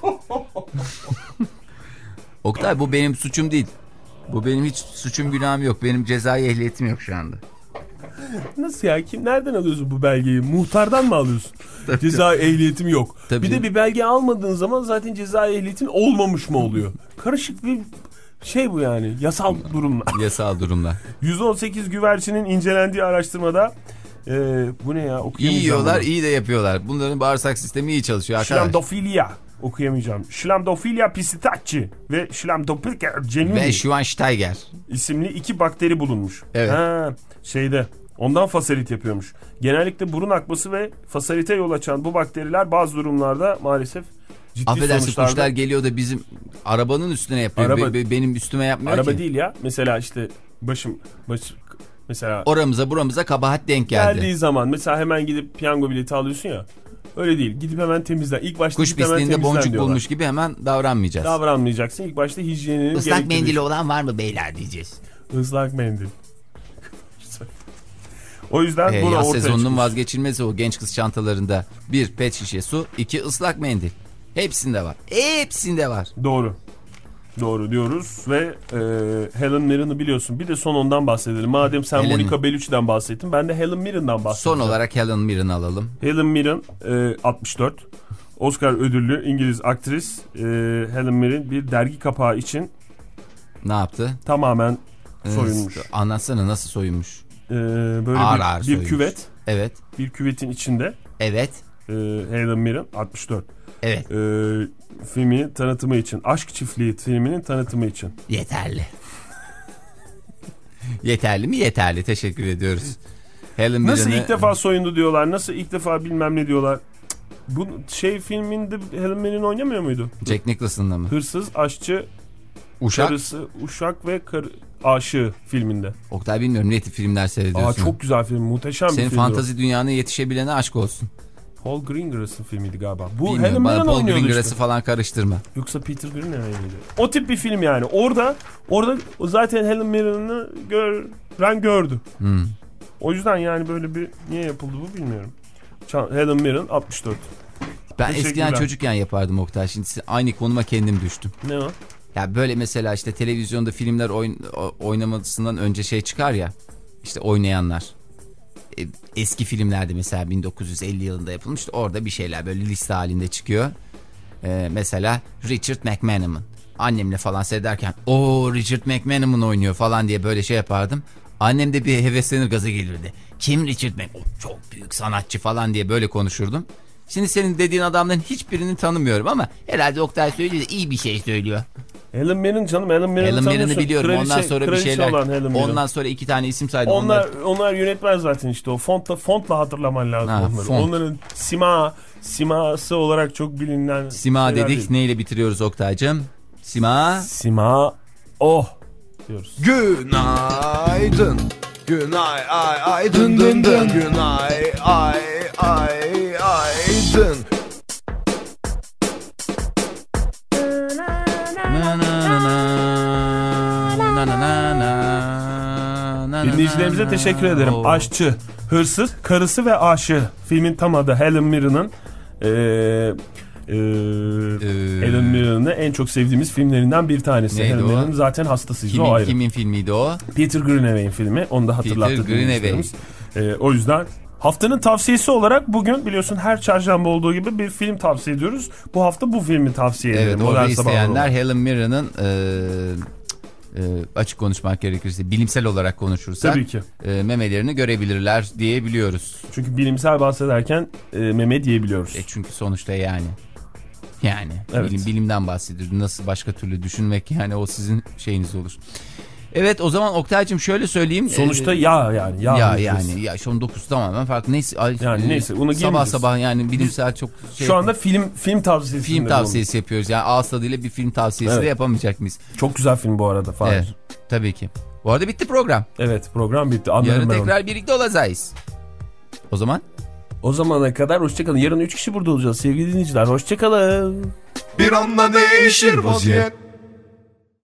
Oktay bu benim suçum değil. Bu benim hiç suçum günahım yok. Benim cezai ehliyetim yok şu anda. Nasıl ya? Kim, nereden alıyorsun bu belgeyi? Muhtardan mı alıyorsun? Ceza ehliyetim yok. Tabii bir canım. de bir belge almadığın zaman zaten ceza ehliyetin olmamış mı oluyor? Karışık bir şey bu yani. Yasal durumlar. Yasal durumlar. yüz on sekiz güvercinin incelendiği araştırmada e, bu ne ya? İyi Okuyamayacağım. yiyorlar, bunu. iyi de yapıyorlar. Bunların bağırsak sistemi iyi çalışıyor arkadaşlar. Schlamdofilia. Okuyamayacağım. Schlamdofilia piscitacci ve Schlamdopica genuni Ve Schweinsteiger. isimli iki bakteri bulunmuş. Evet. Ha, şeyde ondan fasalit yapıyormuş. Genellikle burun akması ve fasalite yol açan bu bakteriler bazı durumlarda maalesef ciddi Affedersin sonuçlarda. kuşlar geliyor da bizim arabanın üstüne yapıyor. Araba- Be- be- benim üstüme yapmıyor Araba ki. değil ya. Mesela işte başım baş, mesela Oramıza buramıza kabahat denk geldi. geldiği zaman mesela hemen gidip piyango bileti alıyorsun ya. Öyle değil. Gidip hemen temizlen. İlk başta Kuş gidip hemen pisliğinde temizlen boncuk diyorlar. bulmuş gibi hemen davranmayacağız. Davranmayacaksın. İlk başta hijyeninin Islak gerektiği- mendili olan var mı beyler diyeceğiz. Islak mendil. O yüzden Ee, bunu yaz ortaya sezonunun çıkmış. vazgeçilmezi o genç kız çantalarında. Bir pet şişe su, iki ıslak mendil. Hepsinde var. Hepsinde var. Doğru. Doğru diyoruz ve e, Helen Mirren'ı biliyorsun. Bir de son ondan bahsedelim. Madem sen Helen- Monica Bellucci'den bahsettin, ben de Helen Mirren'dan bahsedeceğim. Son olarak Helen Mirren'ı alalım. Helen Mirren e, altmış dört. Oscar ödüllü İngiliz aktris. E, Helen Mirren bir dergi kapağı için Ne yaptı? tamamen Ee, soyunmuş. Anlatsana nasıl soyunmuş? E, böyle Ağır bir, ağır bir soyunmuş. küvet. Evet. Bir küvetin içinde Evet. e, Helen Mirren altmış dört. Evet. E, filminin tanıtımı için. Aşk Çiftliği filminin tanıtımı için. Yeterli. Yeterli mi? Yeterli. Teşekkür ediyoruz. Helen Nasıl Mirren'ı- ilk defa soyundu diyorlar. Nasıl ilk defa bilmem ne diyorlar. Bu şey filminde Helen Mirren oynamıyor muydu? Jack Nicholson'la mı? Hırsız, aşçı, Uşak. karısı, uşak ve karı, aşığı filminde. Oktay bilmiyorum ne tip filmler seyrediyorsun. Aa, çok güzel film. Muhteşem Senin bir film. fantazi dünyana yetişebilene aşk olsun. Paul Greengrass'ın filmiydi galiba. Bu Bilmiyorum, Helen bana Mirren Paul oynuyordu Greengrass'ı işte. falan karıştırma. Yoksa Peter Greenaway miydi? O tip bir film yani. Orada orada zaten Helen Mirren'ı gören gördü. Hmm. O yüzden yani böyle bir niye yapıldı bu bilmiyorum. Helen Mirren altmış dört. Ben Teşekkürler. eskiden çocukken yapardım Oktay. Şimdi aynı konuma kendim düştüm. Ne o? Ya böyle mesela işte televizyonda filmler oyn oynamasından önce şey çıkar ya. İşte oynayanlar. E, eski filmlerde mesela bin dokuz yüz elli yılında yapılmış. Orada bir şeyler böyle liste halinde çıkıyor. E, mesela Richard McManaman. Annemle falan seyrederken o Richard McManaman oynuyor falan diye böyle şey yapardım. Annem de bir heveslenir, gaza gelirdi. Kim Richard McManaman? Çok büyük sanatçı falan diye böyle konuşurdum. Şimdi senin dediğin adamların hiçbirini tanımıyorum ama herhalde Oktay söylüyor da iyi bir şey söylüyor. Helen Mirren canım, Helen Mirren'ı Helen Mirren'ı tanıyorsun. biliyorum. Kraliçe- ondan sonra bir kraliçe şeyler. olan Helen Mirren. Ondan sonra iki tane isim saydım. Onlar Onlar, onlar yönetmen zaten işte o fontla fontla hatırlaman lazım Ha, onları. font. Onların sima siması olarak çok bilinen Sima şeyler dedik. değil. Neyle bitiriyoruz Oktay'cığım? Sima. Sima oh diyoruz. Günaydın. Günay ay ay dın dın dın. Günay ay ay ay dın. Na na na na na na na na na. Dinleyicilerimize teşekkür ederim. Oo. Aşçı, hırsız, karısı ve aşığı. Filmin tam adı Helen Mirren'ın Ee, e, Helen Mirren'ın en çok sevdiğimiz filmlerinden bir tanesi. Neydi Helen o? Mirren'ın zaten hastasıyız, Kimin, o ayrı. kimin filmiydi o? Peter Greenaway'in filmi. Onu da hatırlattı. Peter Greenaway. Ee, o yüzden haftanın tavsiyesi olarak bugün biliyorsun her çarşamba olduğu gibi bir film tavsiye ediyoruz. Bu hafta bu filmi tavsiye edelim. Evet, orada isteyenler Helen Mirren'ın e, e, açık konuşmak gerekirse bilimsel olarak konuşursak tabii ki. E, memelerini görebilirler diyebiliyoruz. Çünkü bilimsel bahsederken e, meme diyebiliyoruz. E çünkü sonuçta yani. Yani evet. bilim, bilimden bahsediyoruz. Nasıl başka türlü düşünmek, yani o sizin şeyiniz olur. Evet, o zaman Oktay'cığım şöyle söyleyeyim. Sonuçta ya yani. Ya, ya yani ya şu an dokuz tamamen farklı. Neyse, yani neyse onu sabah sabah yani bilimsel çok şey. Şu anda film film tavsiyesi. Film tavsiyesi yapıyoruz. Yani ağız tadıyla bir film tavsiyesi evet. de yapamayacak mıyız? Çok güzel film bu arada Fahir. Evet, tabii ki. Bu arada bitti program. Evet, program bitti. Anladım. Yarın ben tekrar onu. birlikte olacağız. O zaman? O zamana kadar hoşçakalın. Yarın üç kişi burada olacağız sevgili dinleyiciler. Hoşçakalın. Bir anda değişir vaziyet.